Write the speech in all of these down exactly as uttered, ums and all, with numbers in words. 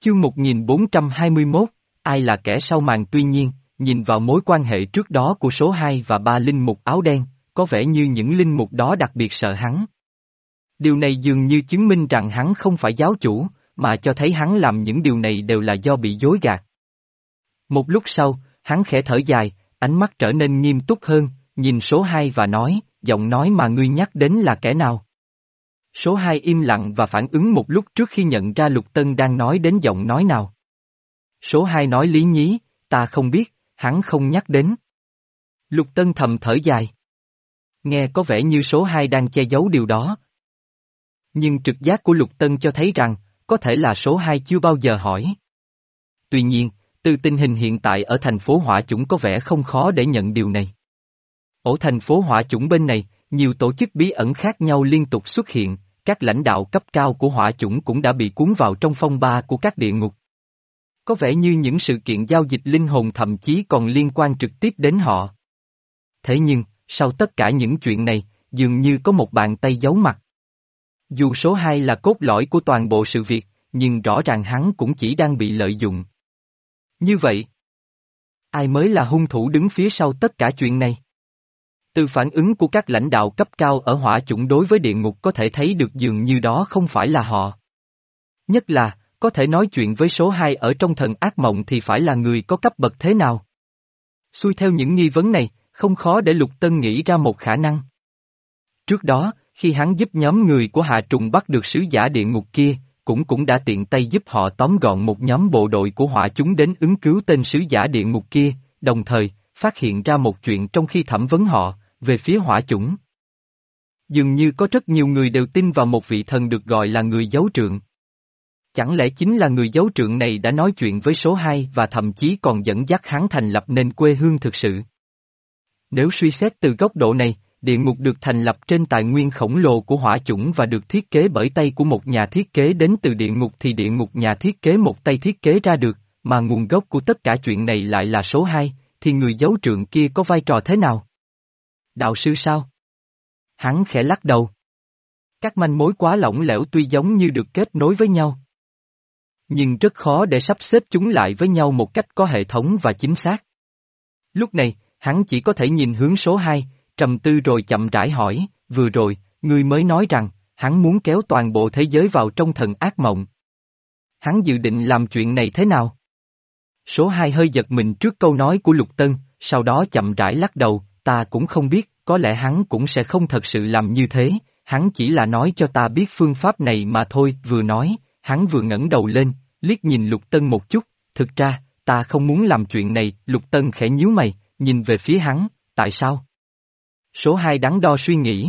Chương một nghìn bốn trăm hai mươi mốt, ai là kẻ sau màn? Tuy nhiên, nhìn vào mối quan hệ trước đó của số hai và ba linh mục áo đen, có vẻ như những linh mục đó đặc biệt sợ hắn. Điều này dường như chứng minh rằng hắn không phải giáo chủ, mà cho thấy hắn làm những điều này đều là do bị dối gạt. Một lúc sau, hắn khẽ thở dài, ánh mắt trở nên nghiêm túc hơn, nhìn số hai và nói, giọng nói mà ngươi nhắc đến là kẻ nào? Số hai im lặng và phản ứng một lúc trước khi nhận ra Lục Tân đang nói đến giọng nói nào. Số hai nói lý nhí, ta không biết, hắn không nhắc đến. Lục Tân thầm thở dài. Nghe có vẻ như số hai đang che giấu điều đó. Nhưng trực giác của Lục Tân cho thấy rằng, có thể là số hai chưa bao giờ hỏi. Tuy nhiên, từ tình hình hiện tại ở thành phố Hỏa Chủng có vẻ không khó để nhận điều này. Ở thành phố Hỏa Chủng bên này, nhiều tổ chức bí ẩn khác nhau liên tục xuất hiện, các lãnh đạo cấp cao của Hỏa Chủng cũng đã bị cuốn vào trong phong ba của các địa ngục. Có vẻ như những sự kiện giao dịch linh hồn thậm chí còn liên quan trực tiếp đến họ. Thế nhưng, sau tất cả những chuyện này, dường như có một bàn tay giấu mặt. Dù số hai là cốt lõi của toàn bộ sự việc, nhưng rõ ràng hắn cũng chỉ đang bị lợi dụng. Như vậy, ai mới là hung thủ đứng phía sau tất cả chuyện này? Từ phản ứng của các lãnh đạo cấp cao ở Hỏa Chủng đối với địa ngục có thể thấy được dường như đó không phải là họ. Nhất là, có thể nói chuyện với số hai ở trong thần ác mộng thì phải là người có cấp bậc thế nào? Xuôi theo những nghi vấn này, không khó để Lục Tân nghĩ ra một khả năng. Trước đó, khi hắn giúp nhóm người của Hà Trùng bắt được sứ giả địa ngục kia, cũng cũng đã tiện tay giúp họ tóm gọn một nhóm bộ đội của Hỏa Chúng đến ứng cứu tên sứ giả địa ngục kia, đồng thời, phát hiện ra một chuyện trong khi thẩm vấn họ, về phía Hỏa Chủng. Dường như có rất nhiều người đều tin vào một vị thần được gọi là người giấu trượng. Chẳng lẽ chính là người giấu trượng này đã nói chuyện với số hai và thậm chí còn dẫn dắt hắn thành lập nên quê hương thực sự? Nếu suy xét từ góc độ này, địa ngục được thành lập trên tài nguyên khổng lồ của Hỏa Chủng và được thiết kế bởi tay của một nhà thiết kế đến từ địa ngục thì địa ngục nhà thiết kế một tay thiết kế ra được, mà nguồn gốc của tất cả chuyện này lại là số hai, thì người giấu trượng kia có vai trò thế nào? Đạo sư sao? Hắn khẽ lắc đầu. Các manh mối quá lỏng lẻo tuy giống như được kết nối với nhau, nhưng rất khó để sắp xếp chúng lại với nhau một cách có hệ thống và chính xác. Lúc này, hắn chỉ có thể nhìn hướng số hai, trầm tư rồi chậm rãi hỏi, vừa rồi, ngươi mới nói rằng, hắn muốn kéo toàn bộ thế giới vào trong thần ác mộng. Hắn dự định làm chuyện này thế nào? Số hai hơi giật mình trước câu nói của Lục Tân, sau đó chậm rãi lắc đầu, ta cũng không biết, có lẽ hắn cũng sẽ không thật sự làm như thế, hắn chỉ là nói cho ta biết phương pháp này mà thôi. Vừa nói, hắn vừa ngẩng đầu lên, liếc nhìn Lục Tân một chút, thực ra, ta không muốn làm chuyện này. Lục Tân khẽ nhíu mày, nhìn về phía hắn, tại sao? Số hai đắn đo suy nghĩ.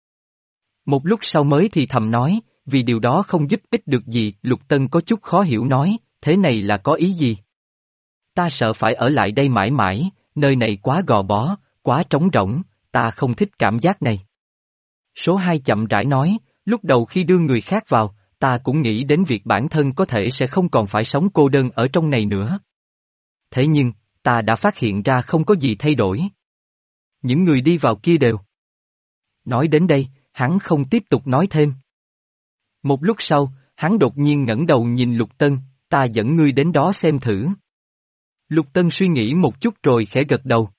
Một lúc sau mới thì thầm nói, vì điều đó không giúp ích được gì. Lục Tân có chút khó hiểu nói, thế này là có ý gì? Ta sợ phải ở lại đây mãi mãi, nơi này quá gò bó, quá trống rỗng, ta không thích cảm giác này. Số hai chậm rãi nói, lúc đầu khi đưa người khác vào, ta cũng nghĩ đến việc bản thân có thể sẽ không còn phải sống cô đơn ở trong này nữa. Thế nhưng, ta đã phát hiện ra không có gì thay đổi. Những người đi vào kia đều. Nói đến đây, hắn không tiếp tục nói thêm. Một lúc sau, hắn đột nhiên ngẩng đầu nhìn Lục Tân, ta dẫn ngươi đến đó xem thử. Lục Tân suy nghĩ một chút rồi khẽ gật đầu.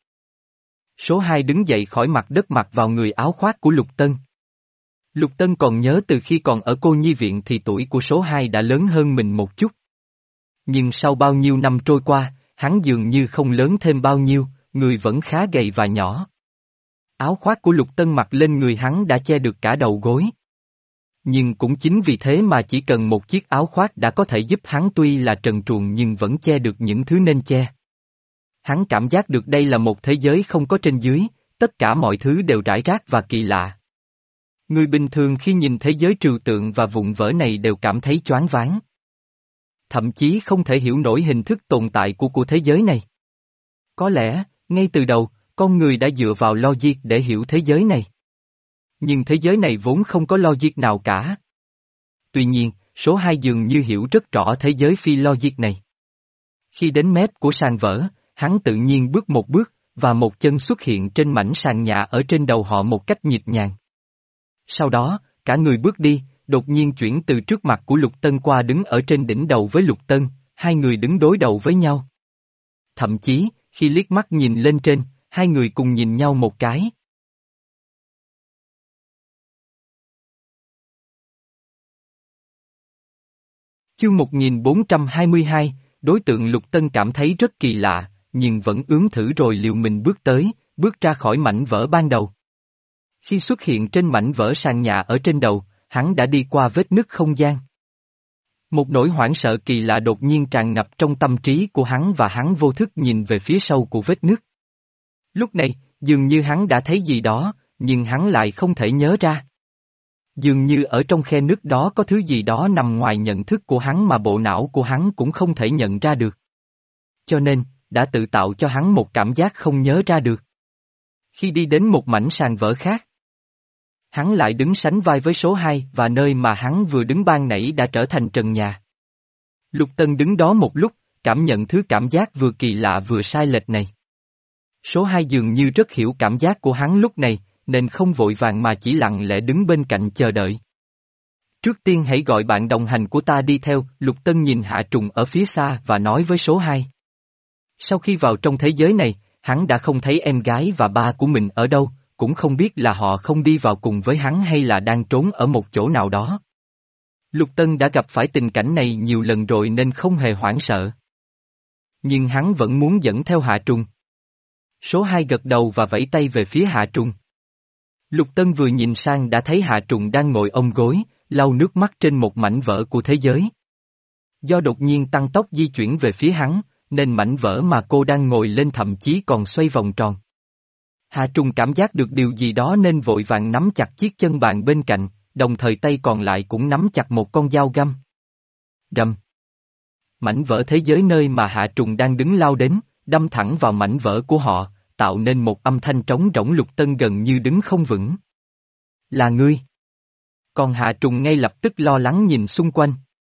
Số hai đứng dậy khỏi mặt đất mặc vào người áo khoác của Lục Tân. Lục Tân còn nhớ từ khi còn ở cô nhi viện thì tuổi của số hai đã lớn hơn mình một chút. Nhưng sau bao nhiêu năm trôi qua, hắn dường như không lớn thêm bao nhiêu, người vẫn khá gầy và nhỏ. Áo khoác của Lục Tân mặc lên người hắn đã che được cả đầu gối. Nhưng cũng chính vì thế mà chỉ cần một chiếc áo khoác đã có thể giúp hắn tuy là trần truồng nhưng vẫn che được những thứ nên che. Hắn cảm giác được đây là một thế giới không có trên dưới, tất cả mọi thứ đều rải rác và kỳ lạ. Người bình thường khi nhìn thế giới trừu tượng và vụn vỡ này đều cảm thấy choáng váng. Thậm chí không thể hiểu nổi hình thức tồn tại của của thế giới này. Có lẽ, ngay từ đầu, con người đã dựa vào logic để hiểu thế giới này. Nhưng thế giới này vốn không có logic nào cả. Tuy nhiên, số hai dường như hiểu rất rõ thế giới phi logic này. Khi đến mép của sàn vỡ, hắn tự nhiên bước một bước, và một chân xuất hiện trên mảnh sàn nhà ở trên đầu họ một cách nhịp nhàng. Sau đó, cả người bước đi, đột nhiên chuyển từ trước mặt của Lục Tân qua đứng ở trên đỉnh đầu với Lục Tân, hai người đứng đối đầu với nhau. Thậm chí, khi liếc mắt nhìn lên trên, hai người cùng nhìn nhau một cái. Chương một nghìn bốn trăm hai mươi hai, đối tượng Lục Tân cảm thấy rất kỳ lạ, nhưng vẫn ướm thử rồi liều mình bước tới, bước ra khỏi mảnh vỡ ban đầu. Khi xuất hiện trên mảnh vỡ sàn nhà ở trên đầu, hắn đã đi qua vết nứt không gian. Một nỗi hoảng sợ kỳ lạ đột nhiên tràn ngập trong tâm trí của hắn và hắn vô thức nhìn về phía sâu của vết nứt. Lúc này, dường như hắn đã thấy gì đó, nhưng hắn lại không thể nhớ ra. Dường như ở trong khe nứt đó có thứ gì đó nằm ngoài nhận thức của hắn mà bộ não của hắn cũng không thể nhận ra được. Cho nên, đã tự tạo cho hắn một cảm giác không nhớ ra được. Khi đi đến một mảnh sàn vỡ khác, hắn lại đứng sánh vai với số hai và nơi mà hắn vừa đứng ban nãy đã trở thành trần nhà. Lục Tân đứng đó một lúc, cảm nhận thứ cảm giác vừa kỳ lạ vừa sai lệch này. Số hai dường như rất hiểu cảm giác của hắn lúc này, nên không vội vàng mà chỉ lặng lẽ đứng bên cạnh chờ đợi. Trước tiên hãy gọi bạn đồng hành của ta đi theo, Lục Tân nhìn Hạ Trùng ở phía xa và nói với số hai. Sau khi vào trong thế giới này, hắn đã không thấy em gái và ba của mình ở đâu, cũng không biết là họ không đi vào cùng với hắn hay là đang trốn ở một chỗ nào đó. Lục Tân đã gặp phải tình cảnh này nhiều lần rồi nên không hề hoảng sợ. Nhưng hắn vẫn muốn dẫn theo Hạ Trùng. Số hai gật đầu và vẫy tay về phía Hạ Trùng. Lục Tân vừa nhìn sang đã thấy Hạ Trùng đang ngồi ôm gối, lau nước mắt trên một mảnh vỡ của thế giới. Do đột nhiên tăng tốc di chuyển về phía hắn, nên mảnh vỡ mà cô đang ngồi lên thậm chí còn xoay vòng tròn. Hạ Trùng cảm giác được điều gì đó nên vội vàng nắm chặt chiếc chân bạn bên cạnh, đồng thời tay còn lại cũng nắm chặt một con dao găm. Rầm. Mảnh vỡ thế giới nơi mà Hạ Trùng đang đứng lao đến, đâm thẳng vào mảnh vỡ của họ, tạo nên một âm thanh trống rỗng. Lục Tân gần như đứng không vững. Là ngươi. Còn Hạ Trùng ngay lập tức lo lắng nhìn xung quanh.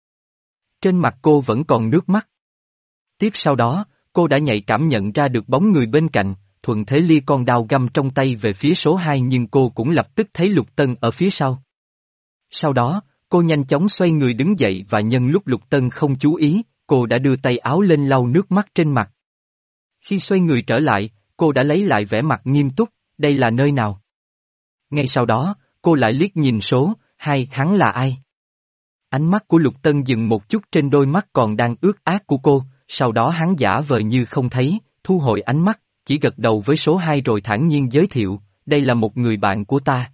Trên mặt cô vẫn còn nước mắt. Tiếp sau đó, cô đã nhạy cảm nhận ra được bóng người bên cạnh, thuận thế lia con dao găm trong tay về phía số hai nhưng cô cũng lập tức thấy Lục Tân ở phía sau. Sau đó, cô nhanh chóng xoay người đứng dậy và nhân lúc Lục Tân không chú ý, cô đã đưa tay áo lên lau nước mắt trên mặt. Khi xoay người trở lại, cô đã lấy lại vẻ mặt nghiêm túc, đây là nơi nào? Ngay sau đó, cô lại liếc nhìn số, hai, hắn là ai? Ánh mắt của Lục Tân dừng một chút trên đôi mắt còn đang ướt át của cô, sau đó hắn giả vờ như không thấy, thu hồi ánh mắt, chỉ gật đầu với số hai rồi thản nhiên giới thiệu, đây là một người bạn của ta.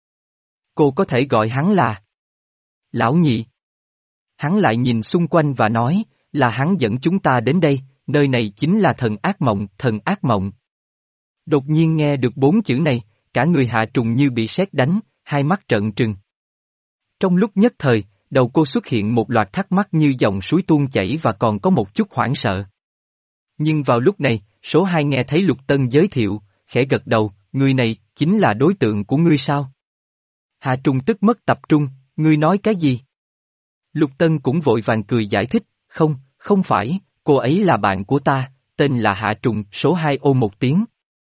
Cô có thể gọi hắn là Lão Nhị. Hắn lại nhìn xung quanh và nói, là hắn dẫn chúng ta đến đây, nơi này chính là thần ác mộng, thần ác mộng. Đột nhiên nghe được bốn chữ này, cả người Hạ Trùng như bị sét đánh, hai mắt trợn trừng. Trong lúc nhất thời, đầu cô xuất hiện một loạt thắc mắc như dòng suối tuôn chảy và còn có một chút hoảng sợ. Nhưng vào lúc này, số hai nghe thấy Lục Tân giới thiệu, khẽ gật đầu, người này, chính là đối tượng của ngươi sao? Hạ Trùng tức mất tập trung, ngươi nói cái gì? Lục Tân cũng vội vàng cười giải thích, không, không phải, cô ấy là bạn của ta, tên là Hạ Trùng. Số hai ô một tiếng.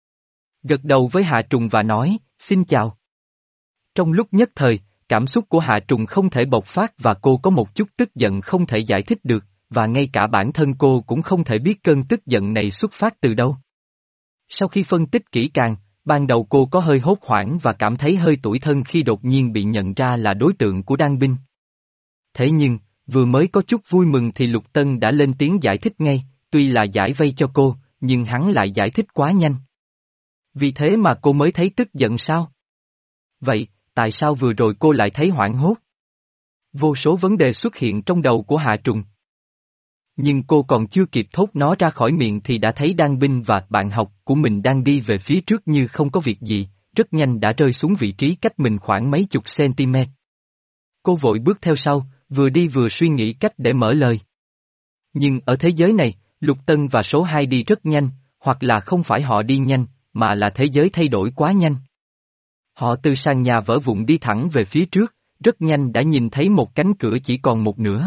Gật đầu với Hạ Trùng và nói, xin chào. Trong lúc nhất thời, cảm xúc của Hạ Trùng không thể bộc phát và cô có một chút tức giận không thể giải thích được, và ngay cả bản thân cô cũng không thể biết cơn tức giận này xuất phát từ đâu. Sau khi phân tích kỹ càng, ban đầu cô có hơi hốt hoảng và cảm thấy hơi tủi thân khi đột nhiên bị nhận ra là đối tượng của Đan Binh. Thế nhưng, vừa mới có chút vui mừng thì Lục Tân đã lên tiếng giải thích ngay, tuy là giải vây cho cô, nhưng hắn lại giải thích quá nhanh. Vì thế mà cô mới thấy tức giận sao? Vậy, tại sao vừa rồi cô lại thấy hoảng hốt? Vô số vấn đề xuất hiện trong đầu của Hạ Trùng. Nhưng cô còn chưa kịp thốt nó ra khỏi miệng thì đã thấy Đan Binh và bạn học của mình đang đi về phía trước như không có việc gì, rất nhanh đã rơi xuống vị trí cách mình khoảng mấy chục cm. Cô vội bước theo sau, vừa đi vừa suy nghĩ cách để mở lời. Nhưng ở thế giới này, Lục Tân và số hai đi rất nhanh, hoặc là không phải họ đi nhanh, mà là thế giới thay đổi quá nhanh. Họ từ sàn nhà vỡ vụn đi thẳng về phía trước, rất nhanh đã nhìn thấy một cánh cửa chỉ còn một nửa.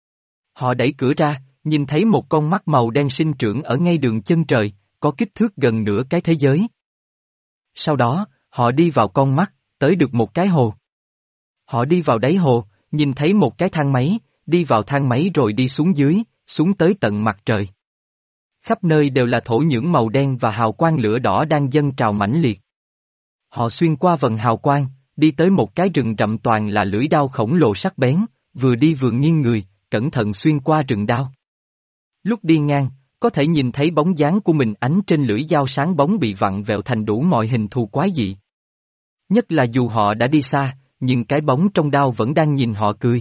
Họ đẩy cửa ra, nhìn thấy một con mắt màu đen sinh trưởng ở ngay đường chân trời, có kích thước gần nửa cái thế giới. Sau đó, họ đi vào con mắt, tới được một cái hồ. Họ đi vào đáy hồ, Nhìn thấy một cái thang máy, đi vào thang máy rồi đi xuống dưới, xuống tới tận mặt trời. Khắp nơi đều là thổ nhưỡng màu đen và hào quang lửa đỏ đang dâng trào mãnh liệt. Họ xuyên qua vầng hào quang, đi tới một cái rừng rậm toàn là lưỡi đao khổng lồ sắc bén, vừa đi vừa nghiêng người, cẩn thận xuyên qua rừng đao. Lúc đi ngang, có thể nhìn thấy bóng dáng của mình ánh trên lưỡi dao sáng bóng bị vặn vẹo thành đủ mọi hình thù quái dị. Nhất là dù họ đã đi xa, nhưng cái bóng trong đao vẫn đang nhìn họ cười.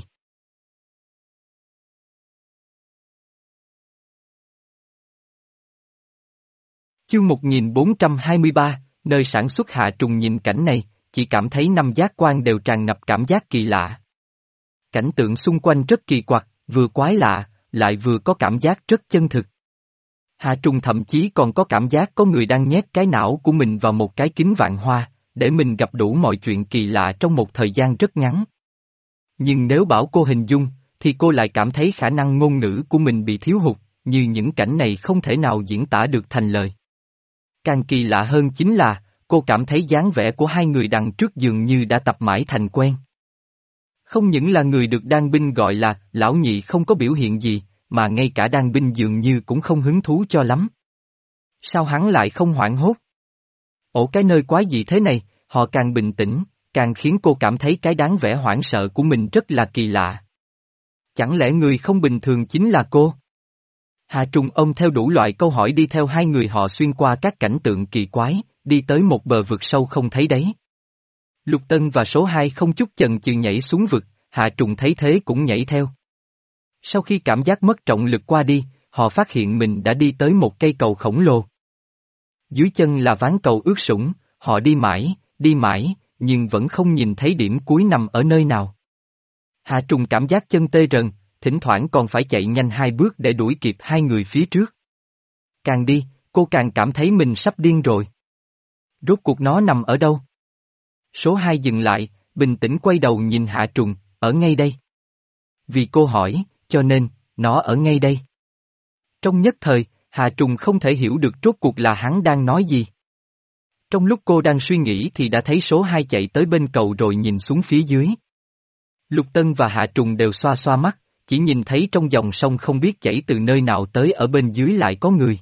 Chương một nghìn bốn trăm hai mươi ba, nơi sản xuất Hạ Trùng nhìn cảnh này, chỉ cảm thấy năm giác quan đều tràn ngập cảm giác kỳ lạ. Cảnh tượng xung quanh rất kỳ quặc, vừa quái lạ, lại vừa có cảm giác rất chân thực. Hạ Trùng thậm chí còn có cảm giác có người đang nhét cái não của mình vào một cái kính vạn hoa, để mình gặp đủ mọi chuyện kỳ lạ trong một thời gian rất ngắn. Nhưng nếu bảo cô hình dung, thì cô lại cảm thấy khả năng ngôn ngữ của mình bị thiếu hụt, như những cảnh này không thể nào diễn tả được thành lời. Càng kỳ lạ hơn chính là, cô cảm thấy dáng vẻ của hai người đằng trước dường như đã tập mãi thành quen. Không những là người được đan binh gọi là lão nhị không có biểu hiện gì, mà ngay cả đan binh dường như cũng không hứng thú cho lắm. Sao hắn lại không hoảng hốt? Ổ cái nơi quái gì thế này, họ càng bình tĩnh, càng khiến cô cảm thấy cái đáng vẻ hoảng sợ của mình rất là kỳ lạ. Chẳng lẽ người không bình thường chính là cô? Hà Trùng ôm theo đủ loại câu hỏi đi theo hai người họ xuyên qua các cảnh tượng kỳ quái, đi tới một bờ vực sâu không thấy đáy. Lục Tân và số hai không chút chần chừ nhảy xuống vực, Hạ Trùng thấy thế cũng nhảy theo. Sau khi cảm giác mất trọng lực qua đi, họ phát hiện mình đã đi tới một cây cầu khổng lồ. Dưới chân là ván cầu ướt sũng, họ đi mãi, đi mãi, nhưng vẫn không nhìn thấy điểm cuối nằm ở nơi nào. Hạ Trùng cảm giác chân tê rần, thỉnh thoảng còn phải chạy nhanh hai bước để đuổi kịp hai người phía trước. Càng đi, cô càng cảm thấy mình sắp điên rồi. Rốt cuộc nó nằm ở đâu? Số hai dừng lại, bình tĩnh quay đầu nhìn Hạ Trùng, ở ngay đây. Vì cô hỏi, cho nên, nó ở ngay đây. Trong nhất thời, Hạ Trùng không thể hiểu được rốt cuộc là hắn đang nói gì. Trong lúc cô đang suy nghĩ thì đã thấy số hai chạy tới bên cầu rồi nhìn xuống phía dưới. Lục Tân và Hạ Trùng đều xoa xoa mắt, chỉ nhìn thấy trong dòng sông không biết chảy từ nơi nào tới ở bên dưới lại có người.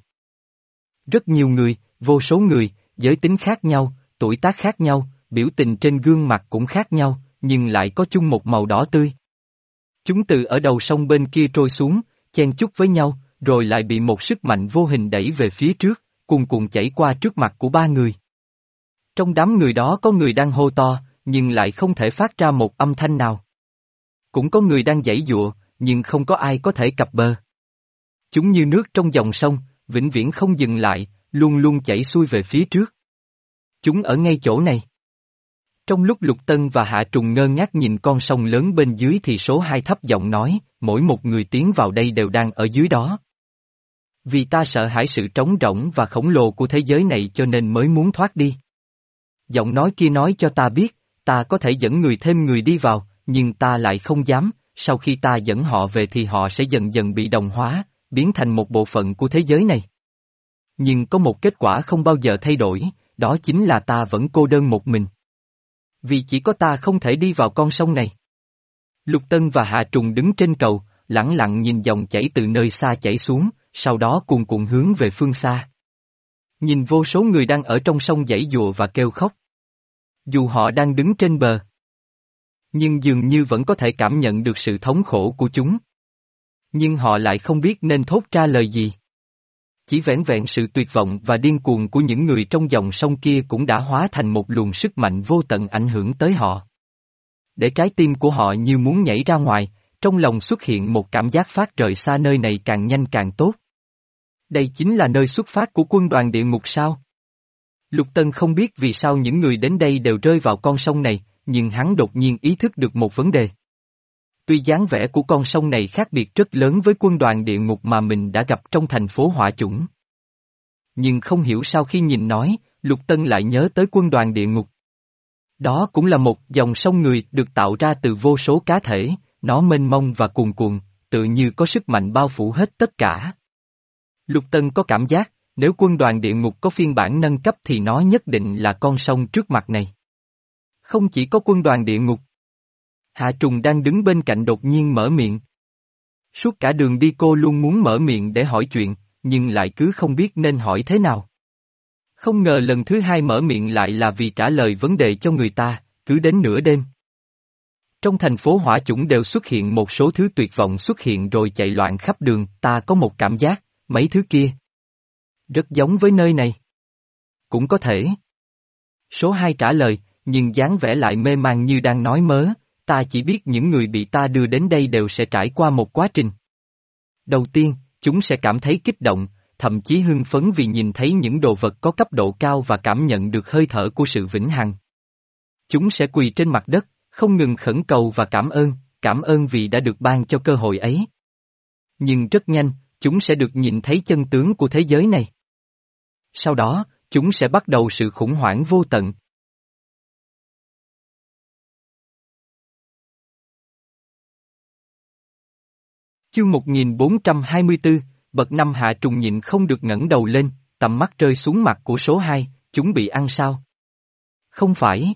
Rất nhiều người, vô số người, giới tính khác nhau, tuổi tác khác nhau, biểu tình trên gương mặt cũng khác nhau, nhưng lại có chung một màu đỏ tươi. Chúng từ ở đầu sông bên kia trôi xuống, chen chúc với nhau, rồi lại bị một sức mạnh vô hình đẩy về phía trước, cuồn cuộn chảy qua trước mặt của ba người. Trong đám người đó có người đang hô to, nhưng lại không thể phát ra một âm thanh nào. Cũng có người đang giãy giụa, nhưng không có ai có thể cập bờ. Chúng như nước trong dòng sông, vĩnh viễn không dừng lại, luôn luôn chảy xuôi về phía trước. Chúng ở ngay chỗ này. Trong lúc Lục Tân và Hạ Trùng ngơ ngác nhìn con sông lớn bên dưới thì số hai thấp giọng nói, mỗi một người tiến vào đây đều đang ở dưới đó. Vì ta sợ hãi sự trống rỗng và khổng lồ của thế giới này cho nên mới muốn thoát đi. Giọng nói kia nói cho ta biết, ta có thể dẫn người thêm người đi vào, nhưng ta lại không dám, sau khi ta dẫn họ về thì họ sẽ dần dần bị đồng hóa, biến thành một bộ phận của thế giới này. Nhưng có một kết quả không bao giờ thay đổi, đó chính là ta vẫn cô đơn một mình. Vì chỉ có ta không thể đi vào con sông này. Lục Tân và Hạ Trùng đứng trên cầu, lẳng lặng nhìn dòng chảy từ nơi xa chảy xuống, sau đó cuồn cuộn hướng về phương xa. Nhìn vô số người đang ở trong sông giãy giụa và kêu khóc. Dù họ đang đứng trên bờ, nhưng dường như vẫn có thể cảm nhận được sự thống khổ của chúng. Nhưng họ lại không biết nên thốt ra lời gì. Chỉ vẻn vẹn sự tuyệt vọng và điên cuồng của những người trong dòng sông kia cũng đã hóa thành một luồng sức mạnh vô tận ảnh hưởng tới họ. Để trái tim của họ như muốn nhảy ra ngoài, trong lòng xuất hiện một cảm giác phát rời xa nơi này càng nhanh càng tốt. Đây chính là nơi xuất phát của quân đoàn địa ngục sao? Lục Tân không biết vì sao những người đến đây đều rơi vào con sông này, nhưng hắn đột nhiên ý thức được một vấn đề. Tuy dáng vẻ của con sông này khác biệt rất lớn với quân đoàn địa ngục mà mình đã gặp trong thành phố Hỏa Chủng. Nhưng không hiểu sao khi nhìn nói, Lục Tân lại nhớ tới quân đoàn địa ngục. Đó cũng là một dòng sông người được tạo ra từ vô số cá thể, nó mênh mông và cuồn cuộn, tự như có sức mạnh bao phủ hết tất cả. Lục Tân có cảm giác, nếu quân đoàn địa ngục có phiên bản nâng cấp thì nó nhất định là con sông trước mặt này. Không chỉ có quân đoàn địa ngục. Hạ Trùng đang đứng bên cạnh đột nhiên mở miệng. Suốt cả đường đi cô luôn muốn mở miệng để hỏi chuyện, nhưng lại cứ không biết nên hỏi thế nào. Không ngờ lần thứ hai mở miệng lại là vì trả lời vấn đề cho người ta, cứ đến nửa đêm. Trong thành phố hỏa chủng đều xuất hiện một số thứ tuyệt vọng xuất hiện rồi chạy loạn khắp đường, ta có một cảm giác, mấy thứ kia rất giống với nơi này. Cũng có thể. Số hai trả lời, nhưng dáng vẻ lại mê man như đang nói mớ, ta chỉ biết những người bị ta đưa đến đây đều sẽ trải qua một quá trình. Đầu tiên, chúng sẽ cảm thấy kích động, thậm chí hưng phấn vì nhìn thấy những đồ vật có cấp độ cao và cảm nhận được hơi thở của sự vĩnh hằng. Chúng sẽ quỳ trên mặt đất, không ngừng khẩn cầu và cảm ơn, cảm ơn vì đã được ban cho cơ hội ấy. Nhưng rất nhanh, chúng sẽ được nhìn thấy chân tướng của thế giới này. Sau đó, chúng sẽ bắt đầu sự khủng hoảng vô tận. Chương một nghìn bốn trăm hai mươi tư, bậc năm Hạ Trùng nhịn không được ngẩng đầu lên, tầm mắt rơi xuống mặt của số hai, chúng bị ăn sao? Không phải.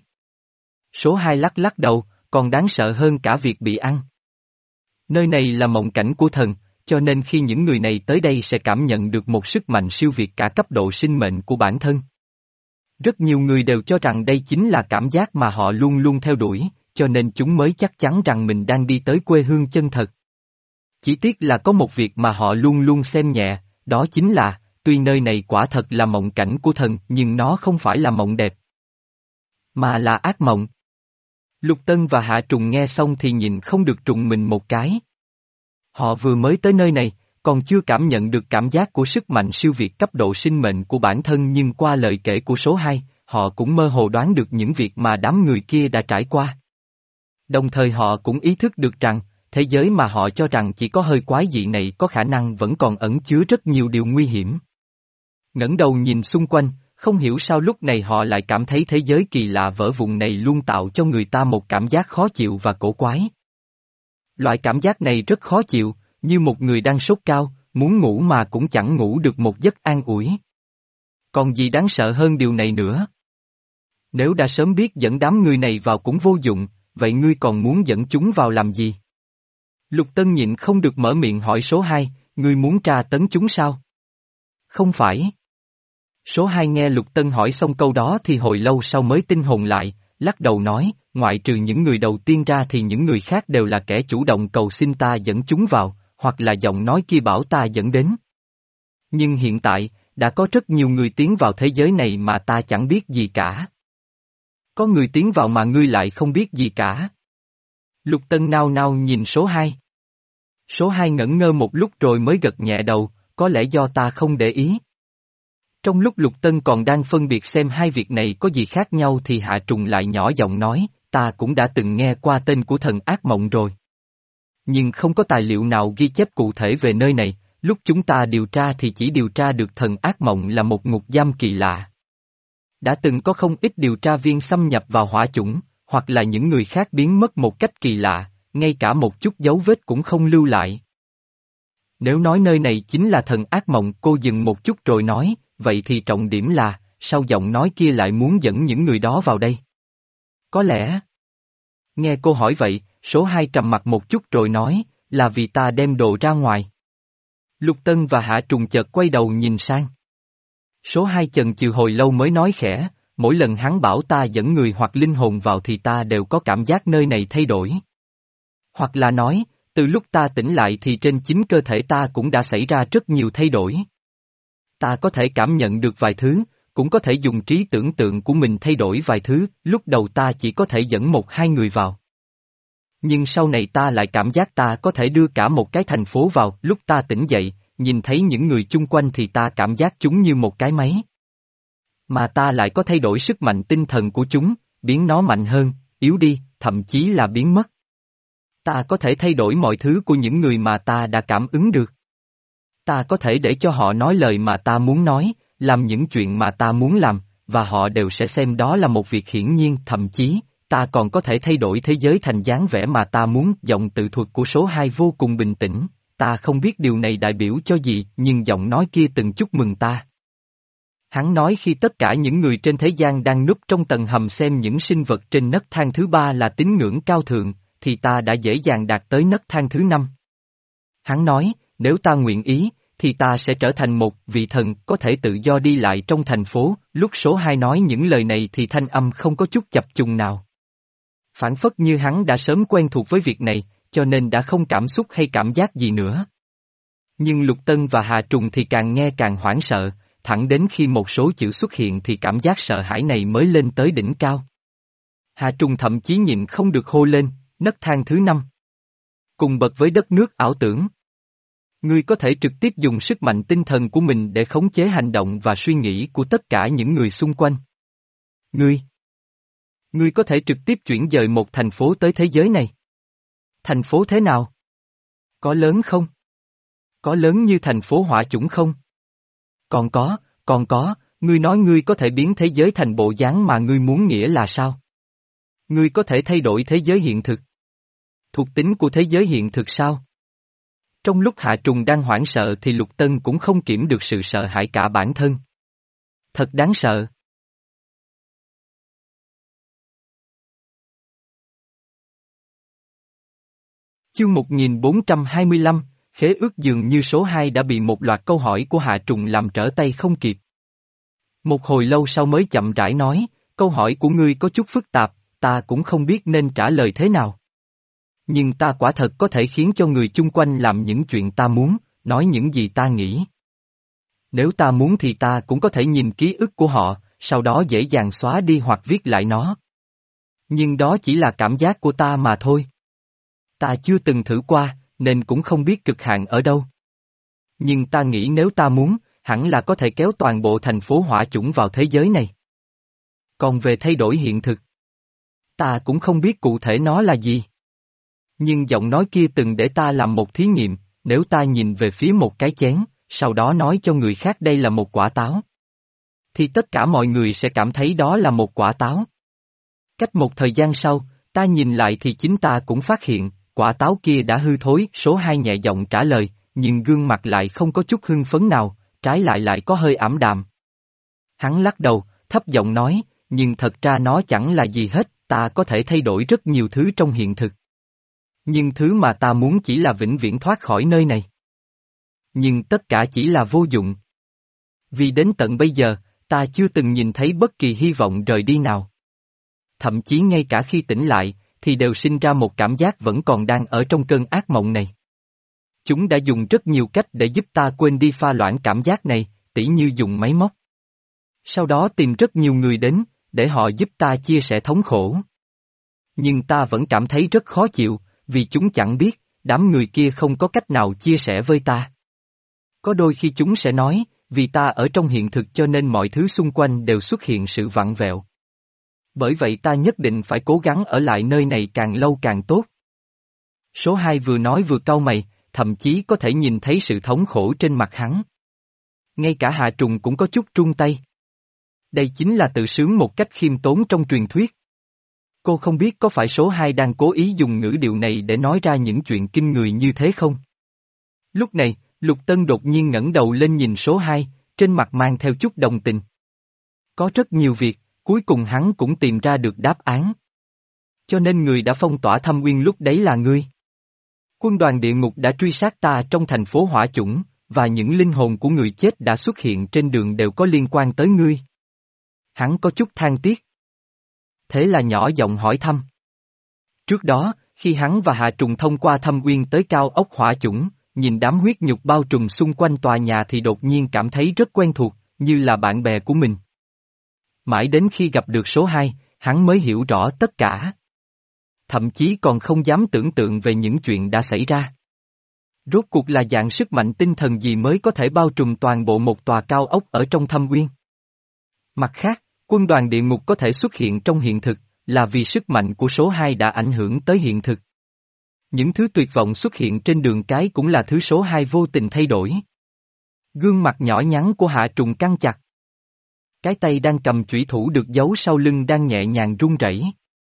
Số hai lắc lắc đầu, còn đáng sợ hơn cả việc bị ăn. Nơi này là mộng cảnh của thần, cho nên khi những người này tới đây sẽ cảm nhận được một sức mạnh siêu việt cả cấp độ sinh mệnh của bản thân. Rất nhiều người đều cho rằng đây chính là cảm giác mà họ luôn luôn theo đuổi, cho nên chúng mới chắc chắn rằng mình đang đi tới quê hương chân thật. Chỉ tiếc là có một việc mà họ luôn luôn xem nhẹ, đó chính là, tuy nơi này quả thật là mộng cảnh của thần nhưng nó không phải là mộng đẹp, mà là ác mộng. Lục Tân và Hạ Trùng nghe xong thì nhìn không được trùng mình một cái. Họ vừa mới tới nơi này, còn chưa cảm nhận được cảm giác của sức mạnh siêu việt cấp độ sinh mệnh của bản thân nhưng qua lời kể của số hai, họ cũng mơ hồ đoán được những việc mà đám người kia đã trải qua. Đồng thời họ cũng ý thức được rằng, thế giới mà họ cho rằng chỉ có hơi quái dị này có khả năng vẫn còn ẩn chứa rất nhiều điều nguy hiểm. Ngẩng đầu nhìn xung quanh, không hiểu sao lúc này họ lại cảm thấy thế giới kỳ lạ vỡ vụn này luôn tạo cho người ta một cảm giác khó chịu và cổ quái. Loại cảm giác này rất khó chịu, như một người đang sốt cao, muốn ngủ mà cũng chẳng ngủ được một giấc an ủi. Còn gì đáng sợ hơn điều này nữa? Nếu đã sớm biết dẫn đám người này vào cũng vô dụng, vậy ngươi còn muốn dẫn chúng vào làm gì? Lục Tân nhịn không được mở miệng hỏi số hai, ngươi muốn tra tấn chúng sao? Không phải. Số hai nghe Lục Tân hỏi xong câu đó thì hồi lâu sau mới tinh hồn lại, lắc đầu nói, ngoại trừ những người đầu tiên ra thì những người khác đều là kẻ chủ động cầu xin ta dẫn chúng vào, hoặc là giọng nói kia bảo ta dẫn đến. Nhưng hiện tại, đã có rất nhiều người tiến vào thế giới này mà ta chẳng biết gì cả. Có người tiến vào mà ngươi lại không biết gì cả. Lục Tân nao nao nhìn số hai. Số hai ngẩn ngơ một lúc rồi mới gật nhẹ đầu, có lẽ do ta không để ý. Trong lúc Lục Tân còn đang phân biệt xem hai việc này có gì khác nhau thì Hạ Trùng lại nhỏ giọng nói, ta cũng đã từng nghe qua tên của thần ác mộng rồi. Nhưng không có tài liệu nào ghi chép cụ thể về nơi này, lúc chúng ta điều tra thì chỉ điều tra được thần ác mộng là một ngục giam kỳ lạ. Đã từng có không ít điều tra viên xâm nhập vào hỏa chủng, hoặc là những người khác biến mất một cách kỳ lạ, ngay cả một chút dấu vết cũng không lưu lại. Nếu nói nơi này chính là thần ác mộng, cô dừng một chút rồi nói, vậy thì trọng điểm là, sao giọng nói kia lại muốn dẫn những người đó vào đây? Có lẽ... Nghe cô hỏi vậy, số hai trầm mặt một chút rồi nói, là vì ta đem đồ ra ngoài. Lục Tân và Hạ Trùng chợt quay đầu nhìn sang. Số hai chần chừ hồi lâu mới nói khẽ, mỗi lần hắn bảo ta dẫn người hoặc linh hồn vào thì ta đều có cảm giác nơi này thay đổi. Hoặc là nói, từ lúc ta tỉnh lại thì trên chính cơ thể ta cũng đã xảy ra rất nhiều thay đổi. Ta có thể cảm nhận được vài thứ, cũng có thể dùng trí tưởng tượng của mình thay đổi vài thứ, lúc đầu ta chỉ có thể dẫn một hai người vào. Nhưng sau này ta lại cảm giác ta có thể đưa cả một cái thành phố vào, lúc ta tỉnh dậy, nhìn thấy những người chung quanh thì ta cảm giác chúng như một cái máy. Mà ta lại có thay đổi sức mạnh tinh thần của chúng, biến nó mạnh hơn, yếu đi, thậm chí là biến mất. Ta có thể thay đổi mọi thứ của những người mà ta đã cảm ứng được. Ta có thể để cho họ nói lời mà ta muốn nói, làm những chuyện mà ta muốn làm, và họ đều sẽ xem đó là một việc hiển nhiên, thậm chí, ta còn có thể thay đổi thế giới thành dáng vẻ mà ta muốn. Giọng tự thuật của số hai vô cùng bình tĩnh, ta không biết điều này đại biểu cho gì, nhưng giọng nói kia từng chúc mừng ta. Hắn nói khi tất cả những người trên thế gian đang núp trong tầng hầm xem những sinh vật trên nấc thang thứ ba là tín ngưỡng cao thượng, thì ta đã dễ dàng đạt tới nấc thang thứ năm. Hắn nói, nếu ta nguyện ý, thì ta sẽ trở thành một vị thần có thể tự do đi lại trong thành phố. Lúc số hai nói những lời này thì thanh âm không có chút chập chùng nào. Phản phất như hắn đã sớm quen thuộc với việc này, cho nên đã không cảm xúc hay cảm giác gì nữa. Nhưng Lục Tân và Hà Trùng thì càng nghe càng hoảng sợ, thẳng đến khi một số chữ xuất hiện thì cảm giác sợ hãi này mới lên tới đỉnh cao. Hà Trùng thậm chí nhịn không được hô lên, nấc thang thứ năm. Cùng bậc với đất nước ảo tưởng. Ngươi có thể trực tiếp dùng sức mạnh tinh thần của mình để khống chế hành động và suy nghĩ của tất cả những người xung quanh. Ngươi. Ngươi có thể trực tiếp chuyển dời một thành phố tới thế giới này. Thành phố thế nào? Có lớn không? Có lớn như thành phố Hỏa Chủng không? Còn có, còn có, ngươi nói ngươi có thể biến thế giới thành bộ dáng mà ngươi muốn nghĩa là sao? Ngươi có thể thay đổi thế giới hiện thực. Thuộc tính của thế giới hiện thực sao? Trong lúc Hạ Trùng đang hoảng sợ thì Lục Tân cũng không kiểm được sự sợ hãi cả bản thân. Thật đáng sợ. Chương một nghìn bốn trăm hai mươi lăm, khế ước dường như số hai đã bị một loạt câu hỏi của Hạ Trùng làm trở tay không kịp. Một hồi lâu sau mới chậm rãi nói, câu hỏi của ngươi có chút phức tạp, ta cũng không biết nên trả lời thế nào. Nhưng ta quả thật có thể khiến cho người chung quanh làm những chuyện ta muốn, nói những gì ta nghĩ. Nếu ta muốn thì ta cũng có thể nhìn ký ức của họ, sau đó dễ dàng xóa đi hoặc viết lại nó. Nhưng đó chỉ là cảm giác của ta mà thôi. Ta chưa từng thử qua, nên cũng không biết cực hạn ở đâu. Nhưng ta nghĩ nếu ta muốn, hẳn là có thể kéo toàn bộ thành phố Hỏa Chủng vào thế giới này. Còn về thay đổi hiện thực, ta cũng không biết cụ thể nó là gì. Nhưng giọng nói kia từng để ta làm một thí nghiệm, nếu ta nhìn về phía một cái chén, sau đó nói cho người khác đây là một quả táo. Thì tất cả mọi người sẽ cảm thấy đó là một quả táo. Cách một thời gian sau, ta nhìn lại thì chính ta cũng phát hiện, quả táo kia đã hư thối. Số hai nhẹ giọng trả lời, nhưng gương mặt lại không có chút hưng phấn nào, trái lại lại có hơi ảm đạm. Hắn lắc đầu, thấp giọng nói, nhưng thật ra nó chẳng là gì hết, ta có thể thay đổi rất nhiều thứ trong hiện thực. Nhưng thứ mà ta muốn chỉ là vĩnh viễn thoát khỏi nơi này. Nhưng tất cả chỉ là vô dụng. Vì đến tận bây giờ, ta chưa từng nhìn thấy bất kỳ hy vọng rời đi nào. Thậm chí ngay cả khi tỉnh lại, thì đều sinh ra một cảm giác vẫn còn đang ở trong cơn ác mộng này. Chúng đã dùng rất nhiều cách để giúp ta quên đi pha loãng cảm giác này, tỉ như dùng máy móc. Sau đó tìm rất nhiều người đến, để họ giúp ta chia sẻ thống khổ. Nhưng ta vẫn cảm thấy rất khó chịu, vì chúng chẳng biết, đám người kia không có cách nào chia sẻ với ta. Có đôi khi chúng sẽ nói, vì ta ở trong hiện thực cho nên mọi thứ xung quanh đều xuất hiện sự vặn vẹo. Bởi vậy ta nhất định phải cố gắng ở lại nơi này càng lâu càng tốt. Số hai vừa nói vừa cau mày, thậm chí có thể nhìn thấy sự thống khổ trên mặt hắn. Ngay cả Hạ Trùng cũng có chút run tay. Đây chính là tự sướng một cách khiêm tốn trong truyền thuyết. Cô không biết có phải số hai đang cố ý dùng ngữ điệu này để nói ra những chuyện kinh người như thế không? Lúc này, Lục Tân đột nhiên ngẩng đầu lên nhìn số hai, trên mặt mang theo chút đồng tình. Có rất nhiều việc, cuối cùng hắn cũng tìm ra được đáp án. Cho nên người đã phong tỏa Thâm Uyên lúc đấy là ngươi. Quân đoàn địa ngục đã truy sát ta trong thành phố Hỏa Chủng, và những linh hồn của người chết đã xuất hiện trên đường đều có liên quan tới ngươi. Hắn có chút than tiếc. Thế là nhỏ giọng hỏi thăm. Trước đó, khi hắn và Hạ Trùng thông qua Thâm Uyên tới cao ốc Hỏa Chủng, nhìn đám huyết nhục bao trùm xung quanh tòa nhà thì đột nhiên cảm thấy rất quen thuộc, như là bạn bè của mình. Mãi đến khi gặp được số hai, hắn mới hiểu rõ tất cả. Thậm chí còn không dám tưởng tượng về những chuyện đã xảy ra. Rốt cuộc là dạng sức mạnh tinh thần gì mới có thể bao trùm toàn bộ một tòa cao ốc ở trong Thâm Uyên. Mặt khác, quân đoàn địa ngục có thể xuất hiện trong hiện thực, là vì sức mạnh của số hai đã ảnh hưởng tới hiện thực. Những thứ tuyệt vọng xuất hiện trên đường cái cũng là thứ số hai vô tình thay đổi. Gương mặt nhỏ nhắn của Hạ Trùng căng chặt. Cái tay đang cầm chủy thủ được giấu sau lưng đang nhẹ nhàng run rẩy.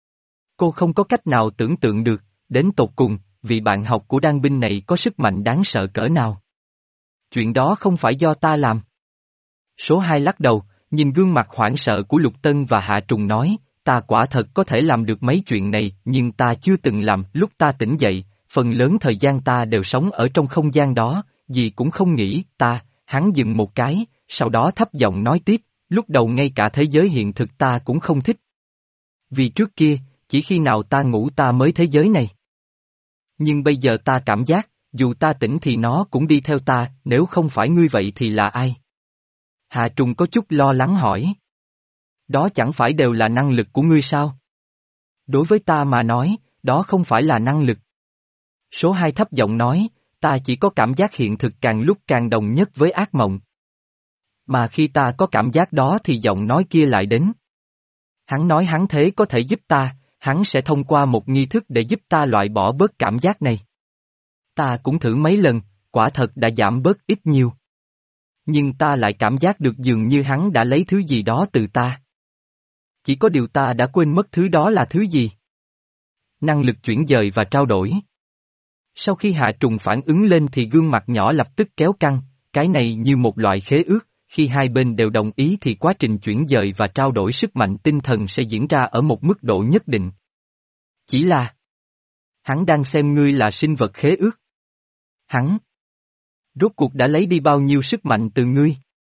Cô không có cách nào tưởng tượng được, đến tột cùng, vị bạn học của đan binh này có sức mạnh đáng sợ cỡ nào. Chuyện đó không phải do ta làm. Số hai lắc đầu, nhìn gương mặt hoảng sợ của Lục Tân và Hạ Trùng nói, ta quả thật có thể làm được mấy chuyện này nhưng ta chưa từng làm. Lúc ta tỉnh dậy, phần lớn thời gian ta đều sống ở trong không gian đó, gì cũng không nghĩ. Ta, hắn dừng một cái, sau đó thấp giọng nói tiếp, lúc đầu ngay cả thế giới hiện thực ta cũng không thích. Vì trước kia, chỉ khi nào ta ngủ ta mới thế giới này. Nhưng bây giờ ta cảm giác, dù ta tỉnh thì nó cũng đi theo ta, nếu không phải ngươi vậy thì là ai? Hạ Trùng có chút lo lắng hỏi. Đó chẳng phải đều là năng lực của ngươi sao? Đối với ta mà nói, đó không phải là năng lực. Số hai thấp giọng nói, ta chỉ có cảm giác hiện thực càng lúc càng đồng nhất với ác mộng. Mà khi ta có cảm giác đó thì giọng nói kia lại đến. Hắn nói hắn thế có thể giúp ta, hắn sẽ thông qua một nghi thức để giúp ta loại bỏ bớt cảm giác này. Ta cũng thử mấy lần, quả thật đã giảm bớt ít nhiều. Nhưng ta lại cảm giác được dường như hắn đã lấy thứ gì đó từ ta. Chỉ có điều ta đã quên mất thứ đó là thứ gì. Năng lực chuyển dời và trao đổi. Sau khi Hạ Trùng phản ứng lên thì gương mặt nhỏ lập tức kéo căng, cái này như một loại khế ước, khi hai bên đều đồng ý thì quá trình chuyển dời và trao đổi sức mạnh tinh thần sẽ diễn ra ở một mức độ nhất định. Chỉ là, hắn đang xem ngươi là sinh vật khế ước. Hắn, rốt cuộc đã lấy đi bao nhiêu sức mạnh từ ngươi?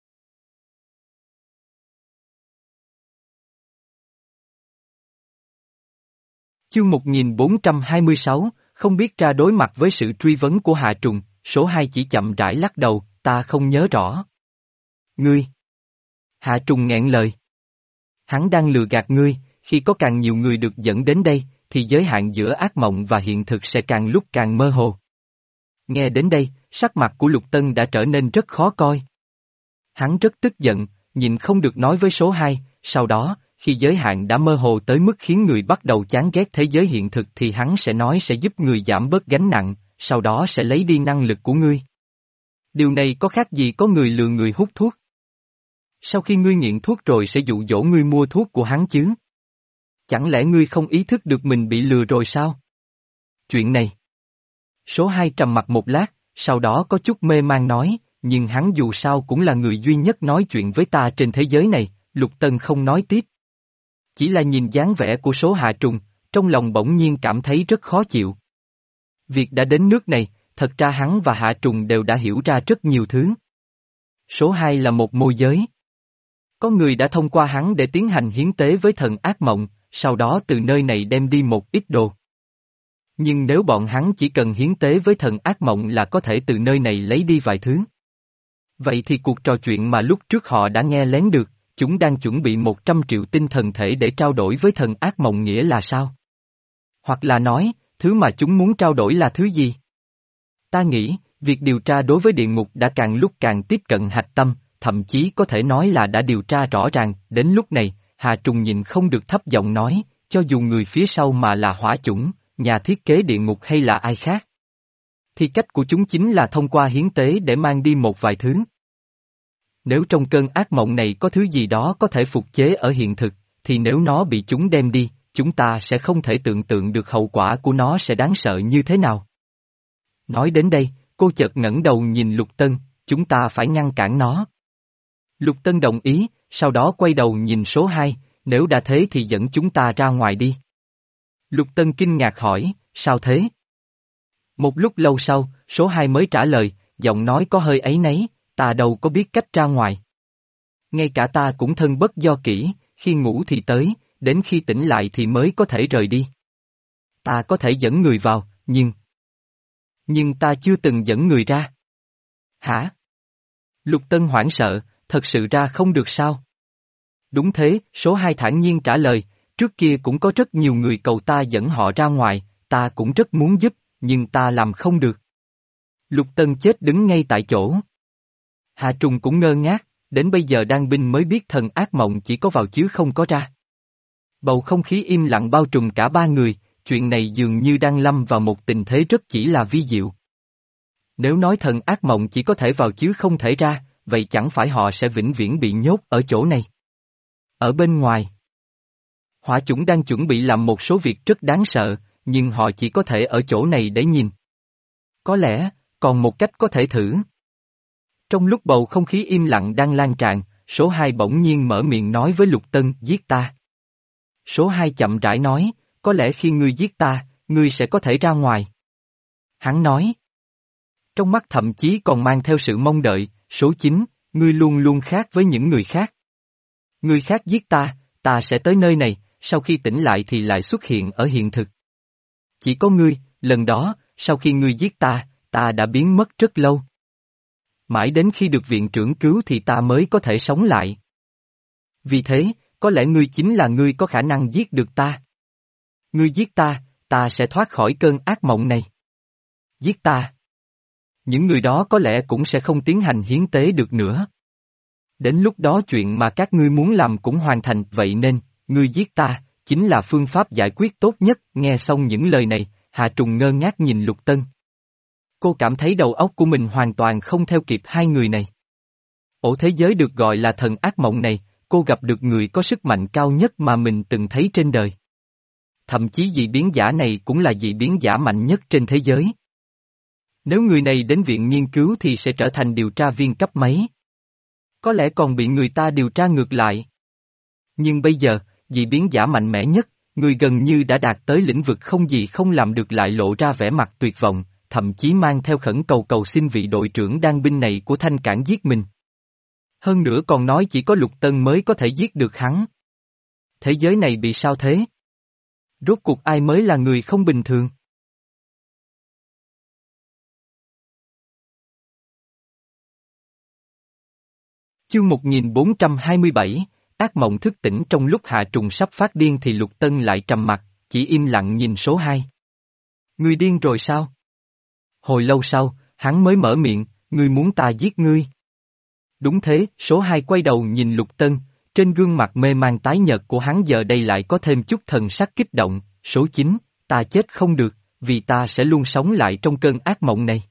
Chương một nghìn bốn trăm hai mươi sáu, không biết ra đối mặt với sự truy vấn của Hạ Trùng, số hai chỉ chậm rãi lắc đầu, ta không nhớ rõ. Ngươi. Hạ Trùng nghẹn lời. Hắn đang lừa gạt ngươi, khi có càng nhiều người được dẫn đến đây, thì giới hạn giữa ác mộng và hiện thực sẽ càng lúc càng mơ hồ. Nghe đến đây, sắc mặt của Lục Tân đã trở nên rất khó coi. Hắn rất tức giận, nhìn không được nói với số hai, sau đó, khi giới hạn đã mơ hồ tới mức khiến người bắt đầu chán ghét thế giới hiện thực thì hắn sẽ nói sẽ giúp người giảm bớt gánh nặng, sau đó sẽ lấy đi năng lực của ngươi. Điều này có khác gì có người lừa người hút thuốc? Sau khi ngươi nghiện thuốc rồi sẽ dụ dỗ ngươi mua thuốc của hắn chứ? Chẳng lẽ ngươi không ý thức được mình bị lừa rồi sao? Chuyện này. Số hai trầm mặt một lát, sau đó có chút mê man nói, nhưng hắn dù sao cũng là người duy nhất nói chuyện với ta trên thế giới này, Lục Tân không nói tiếp. Chỉ là nhìn dáng vẻ của số Hạ Trùng, trong lòng bỗng nhiên cảm thấy rất khó chịu. Việc đã đến nước này, thật ra hắn và Hạ Trùng đều đã hiểu ra rất nhiều thứ. Số hai là một môi giới. Có người đã thông qua hắn để tiến hành hiến tế với thần ác mộng, sau đó từ nơi này đem đi một ít đồ. Nhưng nếu bọn hắn chỉ cần hiến tế với thần ác mộng là có thể từ nơi này lấy đi vài thứ. Vậy thì cuộc trò chuyện mà lúc trước họ đã nghe lén được, chúng đang chuẩn bị một trăm triệu tinh thần thể để trao đổi với thần ác mộng nghĩa là sao? Hoặc là nói, thứ mà chúng muốn trao đổi là thứ gì? Ta nghĩ, việc điều tra đối với địa ngục đã càng lúc càng tiếp cận hạch tâm, thậm chí có thể nói là đã điều tra rõ ràng, đến lúc này, Hà Trùng nhìn không được thấp giọng nói, cho dù người phía sau mà là hỏa chủng, nhà thiết kế địa ngục hay là ai khác. Thì cách của chúng chính là thông qua hiến tế để mang đi một vài thứ. Nếu trong cơn ác mộng này có thứ gì đó có thể phục chế ở hiện thực, thì nếu nó bị chúng đem đi, chúng ta sẽ không thể tưởng tượng được hậu quả của nó sẽ đáng sợ như thế nào. Nói đến đây, cô chợt ngẩng đầu nhìn Lục Tân, chúng ta phải ngăn cản nó. Lục Tân đồng ý, sau đó quay đầu nhìn số hai, nếu đã thế thì dẫn chúng ta ra ngoài đi. Lục Tân kinh ngạc hỏi, sao thế? Một lúc lâu sau, số hai mới trả lời, giọng nói có hơi áy náy, ta đâu có biết cách ra ngoài. Ngay cả ta cũng thân bất do kỹ, khi ngủ thì tới, đến khi tỉnh lại thì mới có thể rời đi. Ta có thể dẫn người vào, nhưng... Nhưng ta chưa từng dẫn người ra. Hả? Lục Tân hoảng sợ, thật sự ra không được sao? Đúng thế, số hai thản nhiên trả lời, trước kia cũng có rất nhiều người cầu ta dẫn họ ra ngoài, ta cũng rất muốn giúp, nhưng ta làm không được. Lục Tân chết đứng ngay tại chỗ. Hạ Trùng cũng ngơ ngác, đến bây giờ Đan Binh mới biết thần ác mộng chỉ có vào chứ không có ra. Bầu không khí im lặng bao trùm cả ba người, chuyện này dường như đang lâm vào một tình thế rất chỉ là vi diệu. Nếu nói thần ác mộng chỉ có thể vào chứ không thể ra, vậy chẳng phải họ sẽ vĩnh viễn bị nhốt ở chỗ này. Ở bên ngoài, hỏa chủng đang chuẩn bị làm một số việc rất đáng sợ, nhưng họ chỉ có thể ở chỗ này để nhìn. Có lẽ, còn một cách có thể thử. Trong lúc bầu không khí im lặng đang lan tràn, số hai bỗng nhiên mở miệng nói với Lục Tân, giết ta. Số hai chậm rãi nói, có lẽ khi ngươi giết ta, ngươi sẽ có thể ra ngoài. Hắn nói. Trong mắt thậm chí còn mang theo sự mong đợi, số chín, ngươi luôn luôn khác với những người khác. Người khác giết ta, ta sẽ tới nơi này, sau khi tỉnh lại thì lại xuất hiện ở hiện thực. Chỉ có ngươi, lần đó, sau khi ngươi giết ta, ta đã biến mất rất lâu. Mãi đến khi được viện trưởng cứu thì ta mới có thể sống lại. Vì thế, có lẽ ngươi chính là ngươi có khả năng giết được ta. Ngươi giết ta, ta sẽ thoát khỏi cơn ác mộng này. Giết ta. Những người đó có lẽ cũng sẽ không tiến hành hiến tế được nữa. Đến lúc đó chuyện mà các ngươi muốn làm cũng hoàn thành, vậy nên, ngươi giết ta, chính là phương pháp giải quyết tốt nhất. Nghe xong những lời này, Hà Trùng ngơ ngác nhìn Lục Tân. Cô cảm thấy đầu óc của mình hoàn toàn không theo kịp hai người này. Ổ thế giới được gọi là thần ác mộng này, cô gặp được người có sức mạnh cao nhất mà mình từng thấy trên đời. Thậm chí dị biến giả này cũng là dị biến giả mạnh nhất trên thế giới. Nếu người này đến viện nghiên cứu thì sẽ trở thành điều tra viên cấp mấy. Có lẽ còn bị người ta điều tra ngược lại. Nhưng bây giờ, dị biến giả mạnh mẽ nhất, người gần như đã đạt tới lĩnh vực không gì không làm được lại lộ ra vẻ mặt tuyệt vọng, thậm chí mang theo khẩn cầu cầu xin vị đội trưởng đang binh này của Thanh Cảng giết mình. Hơn nữa còn nói chỉ có Lục Tân mới có thể giết được hắn. Thế giới này bị sao thế? Rốt cuộc ai mới là người không bình thường? Chương một nghìn bốn trăm hai mươi bảy, ác mộng thức tỉnh. Trong lúc Hạ Trùng sắp phát điên thì Lục Tân lại trầm mặt, chỉ im lặng nhìn số hai. Ngươi điên rồi sao? Hồi lâu sau, hắn mới mở miệng, ngươi muốn ta giết ngươi. Đúng thế, số hai quay đầu nhìn Lục Tân, trên gương mặt mê man tái nhợt của hắn giờ đây lại có thêm chút thần sắc kích động. Số chín, ta chết không được, vì ta sẽ luôn sống lại trong cơn ác mộng này.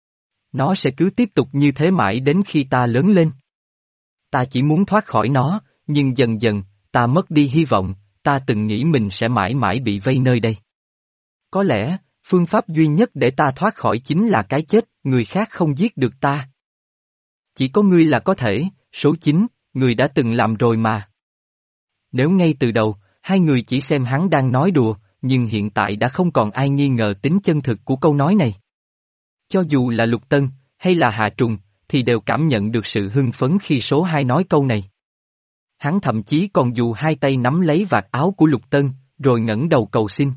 Nó sẽ cứ tiếp tục như thế mãi đến khi ta lớn lên. Ta chỉ muốn thoát khỏi nó, nhưng dần dần, ta mất đi hy vọng, ta từng nghĩ mình sẽ mãi mãi bị vây nơi đây. Có lẽ, phương pháp duy nhất để ta thoát khỏi chính là cái chết, người khác không giết được ta. Chỉ có ngươi là có thể, số chín, người đã từng làm rồi mà. Nếu ngay từ đầu, hai người chỉ xem hắn đang nói đùa, nhưng hiện tại đã không còn ai nghi ngờ tính chân thực của câu nói này. Cho dù là Lục Tân, hay là Hạ Trùng, thì đều cảm nhận được sự hưng phấn khi số hai nói câu này. Hắn thậm chí còn dù hai tay nắm lấy vạt áo của Lục Tân, rồi ngẩng đầu cầu xin.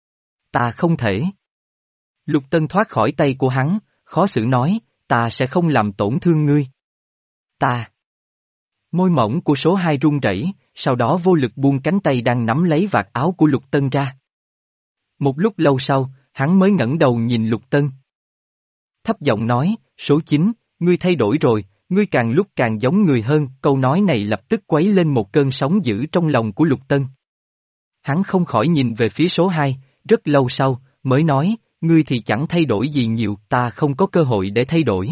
Ta không thể. Lục Tân thoát khỏi tay của hắn, khó xử nói, ta sẽ không làm tổn thương ngươi. Ta. Môi mỏng của số hai run rẩy, sau đó vô lực buông cánh tay đang nắm lấy vạt áo của Lục Tân ra. Một lúc lâu sau, hắn mới ngẩng đầu nhìn Lục Tân. Thấp giọng nói, số chín, ngươi thay đổi rồi, ngươi càng lúc càng giống người hơn. Câu nói này lập tức quấy lên một cơn sóng dữ trong lòng của Lục Tân. Hắn không khỏi nhìn về phía số hai, rất lâu sau, mới nói, ngươi thì chẳng thay đổi gì nhiều, ta không có cơ hội để thay đổi.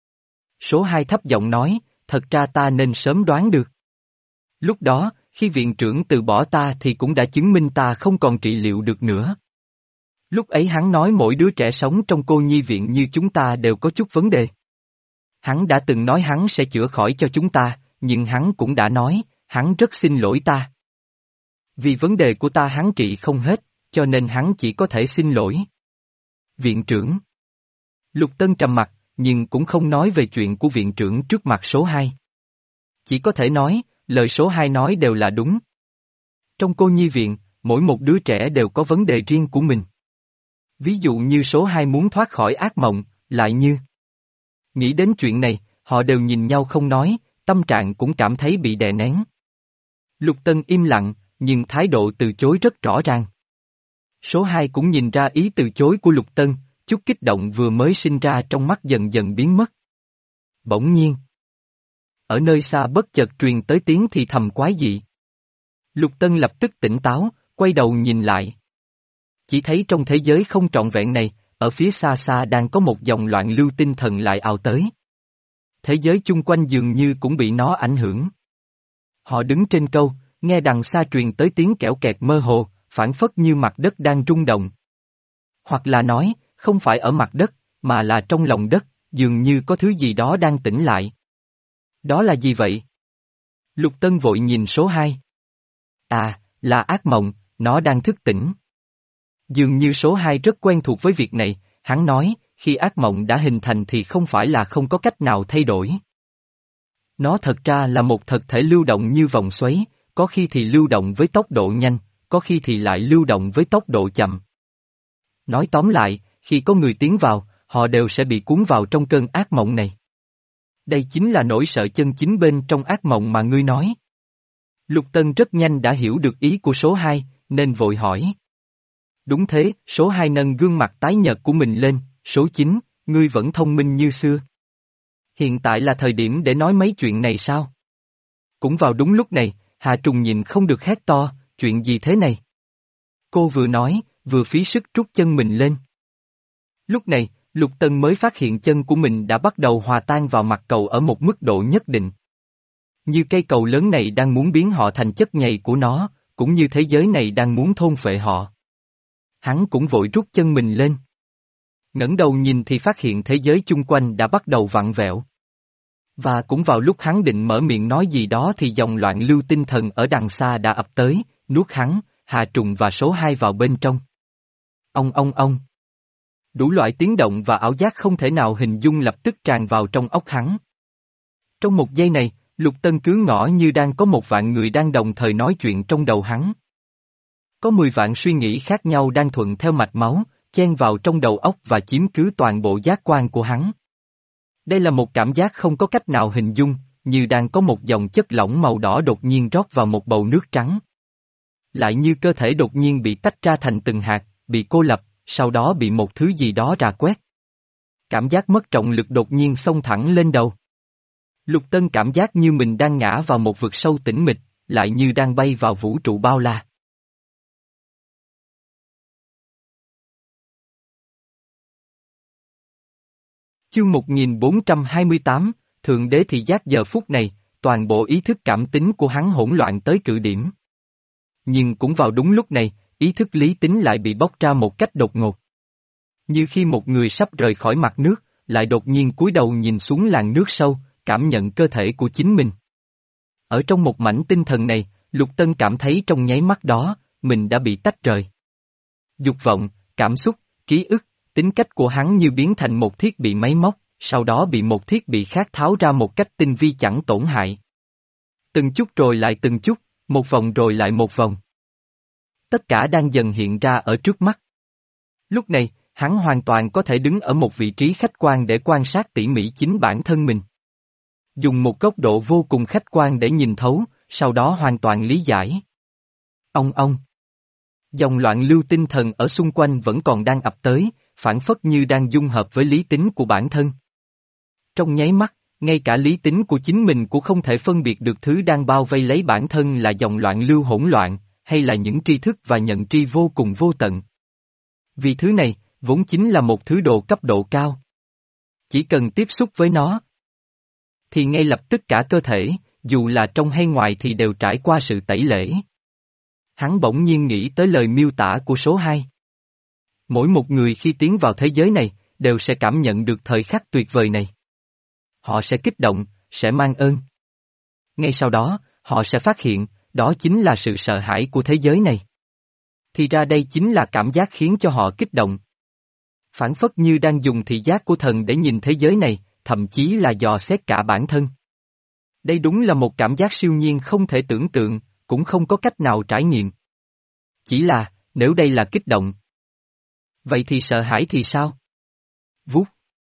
Số hai thấp giọng nói, thật ra ta nên sớm đoán được. Lúc đó, khi viện trưởng từ bỏ ta thì cũng đã chứng minh ta không còn trị liệu được nữa. Lúc ấy hắn nói mỗi đứa trẻ sống trong cô nhi viện như chúng ta đều có chút vấn đề. Hắn đã từng nói hắn sẽ chữa khỏi cho chúng ta, nhưng hắn cũng đã nói, hắn rất xin lỗi ta. Vì vấn đề của ta hắn trị không hết, cho nên hắn chỉ có thể xin lỗi. Viện trưởng. Lục Tân trầm mặt, nhưng cũng không nói về chuyện của viện trưởng trước mặt số hai. Chỉ có thể nói, lời số hai nói đều là đúng. Trong cô nhi viện, mỗi một đứa trẻ đều có vấn đề riêng của mình. Ví dụ như số hai muốn thoát khỏi ác mộng, lại như. Nghĩ đến chuyện này, họ đều nhìn nhau không nói, tâm trạng cũng cảm thấy bị đè nén. Lục Tân im lặng, nhưng thái độ từ chối rất rõ ràng. Số hai cũng nhìn ra ý từ chối của Lục Tân, chút kích động vừa mới sinh ra trong mắt dần dần biến mất. Bỗng nhiên. Ở nơi xa bất chợt truyền tới tiếng thì thầm quái dị. Lục Tân lập tức tỉnh táo, quay đầu nhìn lại. Chỉ thấy trong thế giới không trọn vẹn này, ở phía xa xa đang có một dòng loạn lưu tinh thần lại ào tới. Thế giới chung quanh dường như cũng bị nó ảnh hưởng. Họ đứng trên câu, nghe đằng xa truyền tới tiếng kẽo kẹt mơ hồ, phảng phất như mặt đất đang rung động. Hoặc là nói, không phải ở mặt đất, mà là trong lòng đất, dường như có thứ gì đó đang tỉnh lại. Đó là gì vậy? Lục Tân vội nhìn số hai. À, là ác mộng, nó đang thức tỉnh. Dường như số hai rất quen thuộc với việc này, hắn nói, khi ác mộng đã hình thành thì không phải là không có cách nào thay đổi. Nó thật ra là một thực thể lưu động như vòng xoáy, có khi thì lưu động với tốc độ nhanh, có khi thì lại lưu động với tốc độ chậm. Nói tóm lại, khi có người tiến vào, họ đều sẽ bị cuốn vào trong cơn ác mộng này. Đây chính là nỗi sợ chân chính bên trong ác mộng mà ngươi nói. Lục Tân rất nhanh đã hiểu được ý của số hai, nên vội hỏi. Đúng thế, số hai nâng gương mặt tái nhợt của mình lên, số chín, ngươi vẫn thông minh như xưa. Hiện tại là thời điểm để nói mấy chuyện này sao? Cũng vào đúng lúc này, Hà Trùng nhìn không được hét to, chuyện gì thế này? Cô vừa nói, vừa phí sức trút chân mình lên. Lúc này, Lục Tân mới phát hiện chân của mình đã bắt đầu hòa tan vào mặt cầu ở một mức độ nhất định. Như cây cầu lớn này đang muốn biến họ thành chất nhầy của nó, cũng như thế giới này đang muốn thôn phệ họ. Hắn cũng vội rút chân mình lên. Ngẩng đầu nhìn thì phát hiện thế giới chung quanh đã bắt đầu vặn vẹo. Và cũng vào lúc hắn định mở miệng nói gì đó thì dòng loạn lưu tinh thần ở đằng xa đã ập tới, nuốt hắn, Hà Trùng và số hai vào bên trong. Ông ông ông. Đủ loại tiếng động và ảo giác không thể nào hình dung lập tức tràn vào trong óc hắn. Trong một giây này, Lục Tân cứ ngỡ như đang có một vạn người đang đồng thời nói chuyện trong đầu hắn. Có mười vạn suy nghĩ khác nhau đang thuận theo mạch máu, chen vào trong đầu óc và chiếm cứ toàn bộ giác quan của hắn. Đây là một cảm giác không có cách nào hình dung, như đang có một dòng chất lỏng màu đỏ đột nhiên rót vào một bầu nước trắng. Lại như cơ thể đột nhiên bị tách ra thành từng hạt, bị cô lập, sau đó bị một thứ gì đó rà quét. Cảm giác mất trọng lực đột nhiên xông thẳng lên đầu. Lục Tân cảm giác như mình đang ngã vào một vực sâu tĩnh mịch, lại như đang bay vào vũ trụ bao la. Chương một nghìn bốn trăm hai mươi tám, Thượng Đế thị giác giờ phút này, toàn bộ ý thức cảm tính của hắn hỗn loạn tới cự điểm. Nhưng cũng vào đúng lúc này, ý thức lý tính lại bị bóc ra một cách đột ngột. Như khi một người sắp rời khỏi mặt nước, lại đột nhiên cúi đầu nhìn xuống làn nước sâu, cảm nhận cơ thể của chính mình. Ở trong một mảnh tinh thần này, Lục Tân cảm thấy trong nháy mắt đó, mình đã bị tách rời. Dục vọng, cảm xúc, ký ức, tính cách của hắn như biến thành một thiết bị máy móc, sau đó bị một thiết bị khác tháo ra một cách tinh vi chẳng tổn hại. Từng chút rồi lại từng chút, một vòng rồi lại một vòng. Tất cả đang dần hiện ra ở trước mắt. Lúc này, hắn hoàn toàn có thể đứng ở một vị trí khách quan để quan sát tỉ mỉ chính bản thân mình. Dùng một góc độ vô cùng khách quan để nhìn thấu, sau đó hoàn toàn lý giải. Ông ông. Dòng loạn lưu tinh thần ở xung quanh vẫn còn đang ập tới, phản phất như đang dung hợp với lý tính của bản thân. Trong nháy mắt, ngay cả lý tính của chính mình cũng không thể phân biệt được thứ đang bao vây lấy bản thân là dòng loạn lưu hỗn loạn, hay là những tri thức và nhận tri vô cùng vô tận. Vì thứ này, vốn chính là một thứ đồ cấp độ cao. Chỉ cần tiếp xúc với nó, thì ngay lập tức cả cơ thể, dù là trong hay ngoài thì đều trải qua sự tẩy lễ. Hắn bỗng nhiên nghĩ tới lời miêu tả của số hai. Mỗi một người khi tiến vào thế giới này, đều sẽ cảm nhận được thời khắc tuyệt vời này. Họ sẽ kích động, sẽ mang ơn. Ngay sau đó, họ sẽ phát hiện, đó chính là sự sợ hãi của thế giới này. Thì ra đây chính là cảm giác khiến cho họ kích động. Phản phất như đang dùng thị giác của thần để nhìn thế giới này, thậm chí là dò xét cả bản thân. Đây đúng là một cảm giác siêu nhiên không thể tưởng tượng, cũng không có cách nào trải nghiệm. Chỉ là, nếu đây là kích động, vậy thì sợ hãi thì sao? Vút.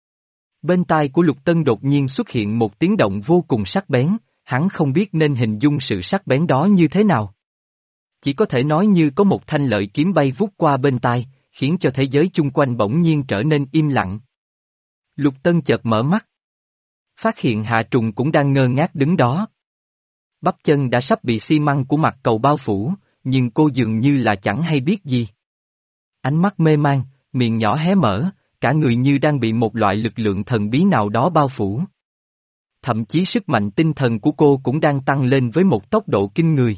Bên tai của Lục Tân đột nhiên xuất hiện một tiếng động vô cùng sắc bén, hắn không biết nên hình dung sự sắc bén đó như thế nào. Chỉ có thể nói như có một thanh lợi kiếm bay vút qua bên tai, khiến cho thế giới chung quanh bỗng nhiên trở nên im lặng. Lục Tân chợt mở mắt. Phát hiện Hạ Trùng cũng đang ngơ ngác đứng đó. Bắp chân đã sắp bị xi măng của mặt cầu bao phủ, nhưng cô dường như là chẳng hay biết gì. Ánh mắt mê man, miệng nhỏ hé mở, cả người như đang bị một loại lực lượng thần bí nào đó bao phủ. Thậm chí sức mạnh tinh thần của cô cũng đang tăng lên với một tốc độ kinh người.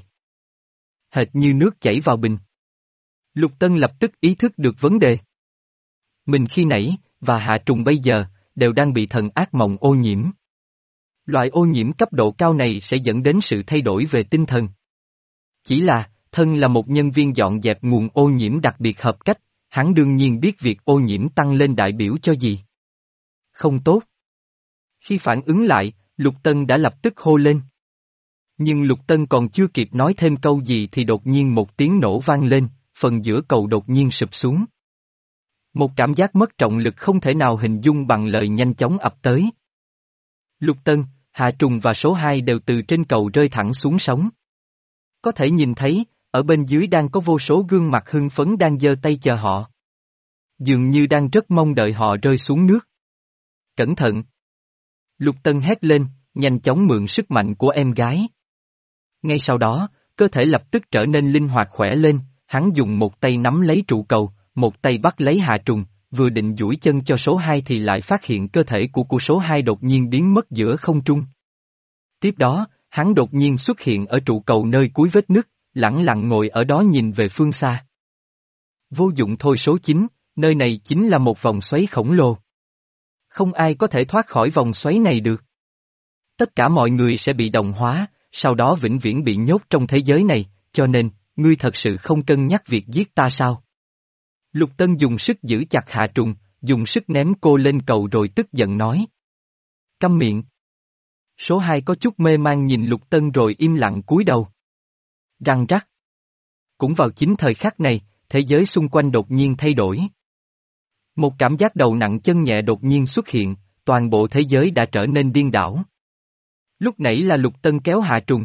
Hệt như nước chảy vào bình. Lục Tân lập tức ý thức được vấn đề. Mình khi nãy, và Hạ Trùng bây giờ, đều đang bị thần ác mộng ô nhiễm. Loại ô nhiễm cấp độ cao này sẽ dẫn đến sự thay đổi về tinh thần. Chỉ là, thân là một nhân viên dọn dẹp nguồn ô nhiễm đặc biệt hợp cách, hắn đương nhiên biết việc ô nhiễm tăng lên đại biểu cho gì. Không tốt. Khi phản ứng lại, Lục Tân đã lập tức hô lên. Nhưng Lục Tân còn chưa kịp nói thêm câu gì thì đột nhiên một tiếng nổ vang lên, phần giữa cầu đột nhiên sụp xuống. Một cảm giác mất trọng lực không thể nào hình dung bằng lời nhanh chóng ập tới. Lục Tân, Hạ Trùng và số hai đều từ trên cầu rơi thẳng xuống sóng. Có thể nhìn thấy, ở bên dưới đang có vô số gương mặt hưng phấn đang giơ tay chờ họ. Dường như đang rất mong đợi họ rơi xuống nước. Cẩn thận! Lục Tân hét lên, nhanh chóng mượn sức mạnh của em gái. Ngay sau đó, cơ thể lập tức trở nên linh hoạt khỏe lên, hắn dùng một tay nắm lấy trụ cầu, một tay bắt lấy Hạ Trùng, vừa định duỗi chân cho số hai thì lại phát hiện cơ thể của của số hai đột nhiên biến mất giữa không trung. Tiếp đó, hắn đột nhiên xuất hiện ở trụ cầu nơi cuối vết nứt, lẳng lặng ngồi ở đó nhìn về phương xa. Vô dụng thôi số chín, nơi này chính là một vòng xoáy khổng lồ. Không ai có thể thoát khỏi vòng xoáy này được. Tất cả mọi người sẽ bị đồng hóa, sau đó vĩnh viễn bị nhốt trong thế giới này, cho nên, ngươi thật sự không cân nhắc việc giết ta sao? Lục Tân dùng sức giữ chặt Hạ Trùng, dùng sức ném cô lên cầu rồi tức giận nói. Câm miệng. Số hai có chút mê man nhìn Lục Tân rồi im lặng cúi đầu. Răng rắc. Cũng vào chính thời khắc này, thế giới xung quanh đột nhiên thay đổi. Một cảm giác đầu nặng chân nhẹ đột nhiên xuất hiện, toàn bộ thế giới đã trở nên điên đảo. Lúc nãy là Lục Tân kéo Hạ Trùng.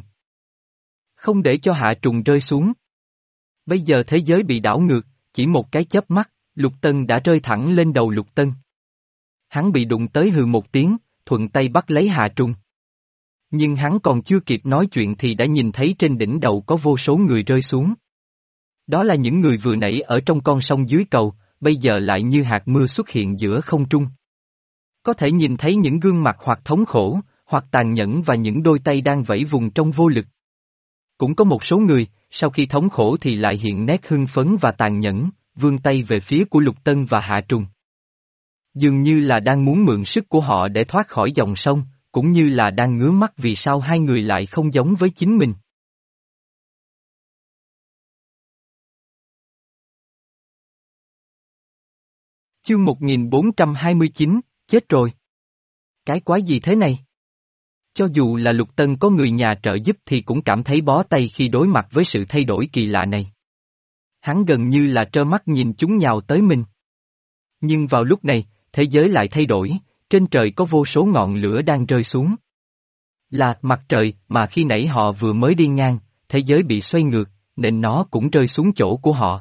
Không để cho Hạ Trùng rơi xuống. Bây giờ thế giới bị đảo ngược, chỉ một cái chớp mắt, Lục Tân đã rơi thẳng lên đầu Lục Tân. Hắn bị đụng tới hừ một tiếng, thuận tay bắt lấy Hạ Trùng. Nhưng hắn còn chưa kịp nói chuyện thì đã nhìn thấy trên đỉnh đầu có vô số người rơi xuống. Đó là những người vừa nãy ở trong con sông dưới cầu, bây giờ lại như hạt mưa xuất hiện giữa không trung. Có thể nhìn thấy những gương mặt hoặc thống khổ, hoặc tàn nhẫn và những đôi tay đang vẫy vùng trong vô lực. Cũng có một số người, sau khi thống khổ thì lại hiện nét hưng phấn và tàn nhẫn, vươn tay về phía của Lục Tân và Hạ Trùng. Dường như là đang muốn mượn sức của họ để thoát khỏi dòng sông, cũng như là đang ngứa mắt vì sao hai người lại không giống với chính mình. Chương một nghìn bốn trăm hai mươi chín, chết rồi. Cái quái gì thế này? Cho dù là Lục Tân có người nhà trợ giúp thì cũng cảm thấy bó tay khi đối mặt với sự thay đổi kỳ lạ này. Hắn gần như là trơ mắt nhìn chúng nhào tới mình. Nhưng vào lúc này, thế giới lại thay đổi, trên trời có vô số ngọn lửa đang rơi xuống. Là mặt trời mà khi nãy họ vừa mới đi ngang, thế giới bị xoay ngược, nên nó cũng rơi xuống chỗ của họ.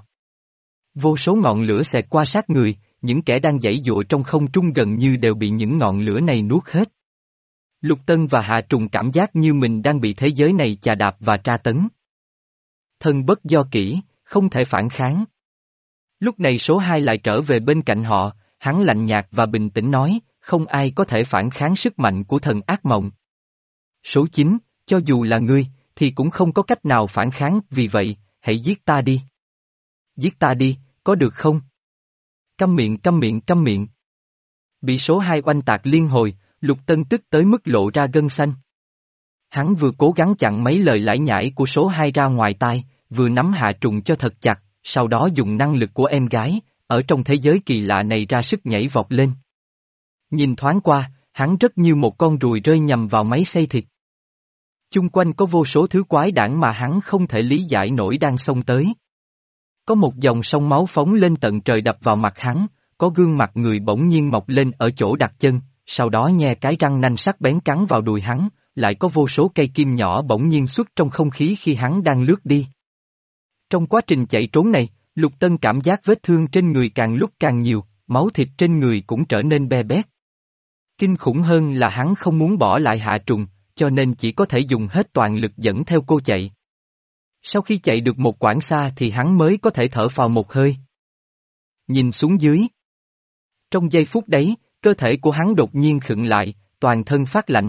Vô số ngọn lửa xẹt qua sát người, những kẻ đang giãy giụa trong không trung gần như đều bị những ngọn lửa này nuốt hết. Lục Tân và Hạ Trùng cảm giác như mình đang bị thế giới này chà đạp và tra tấn. Thân bất do kỹ, không thể phản kháng. Lúc này số hai lại trở về bên cạnh họ, hắn lạnh nhạt và bình tĩnh nói, không ai có thể phản kháng sức mạnh của thần ác mộng. Số chín, cho dù là ngươi, thì cũng không có cách nào phản kháng, vì vậy, hãy giết ta đi. Giết ta đi, có được không? Câm miệng câm miệng câm miệng. Bị số hai oanh tạc liên hồi, Lục Tân tức tới mức lộ ra gân xanh. Hắn vừa cố gắng chặn mấy lời lải nhải của số hai ra ngoài tai, vừa nắm Hạ Trùng cho thật chặt, sau đó dùng năng lực của em gái, ở trong thế giới kỳ lạ này ra sức nhảy vọt lên. Nhìn thoáng qua, hắn rất như một con ruồi rơi nhầm vào máy xay thịt. Chung quanh có vô số thứ quái đản mà hắn không thể lý giải nổi đang xông tới. Có một dòng sông máu phóng lên tận trời đập vào mặt hắn, có gương mặt người bỗng nhiên mọc lên ở chỗ đặt chân, sau đó nhe cái răng nanh sắc bén cắn vào đùi hắn, lại có vô số cây kim nhỏ bỗng nhiên xuất trong không khí khi hắn đang lướt đi. Trong quá trình chạy trốn này, Lục Tân cảm giác vết thương trên người càng lúc càng nhiều, máu thịt trên người cũng trở nên be bét. Kinh khủng hơn là hắn không muốn bỏ lại Hạ Trùng, cho nên chỉ có thể dùng hết toàn lực dẫn theo cô chạy. Sau khi chạy được một quãng xa thì hắn mới có thể thở phào một hơi. Nhìn xuống dưới. Trong giây phút đấy, cơ thể của hắn đột nhiên khựng lại, toàn thân phát lạnh.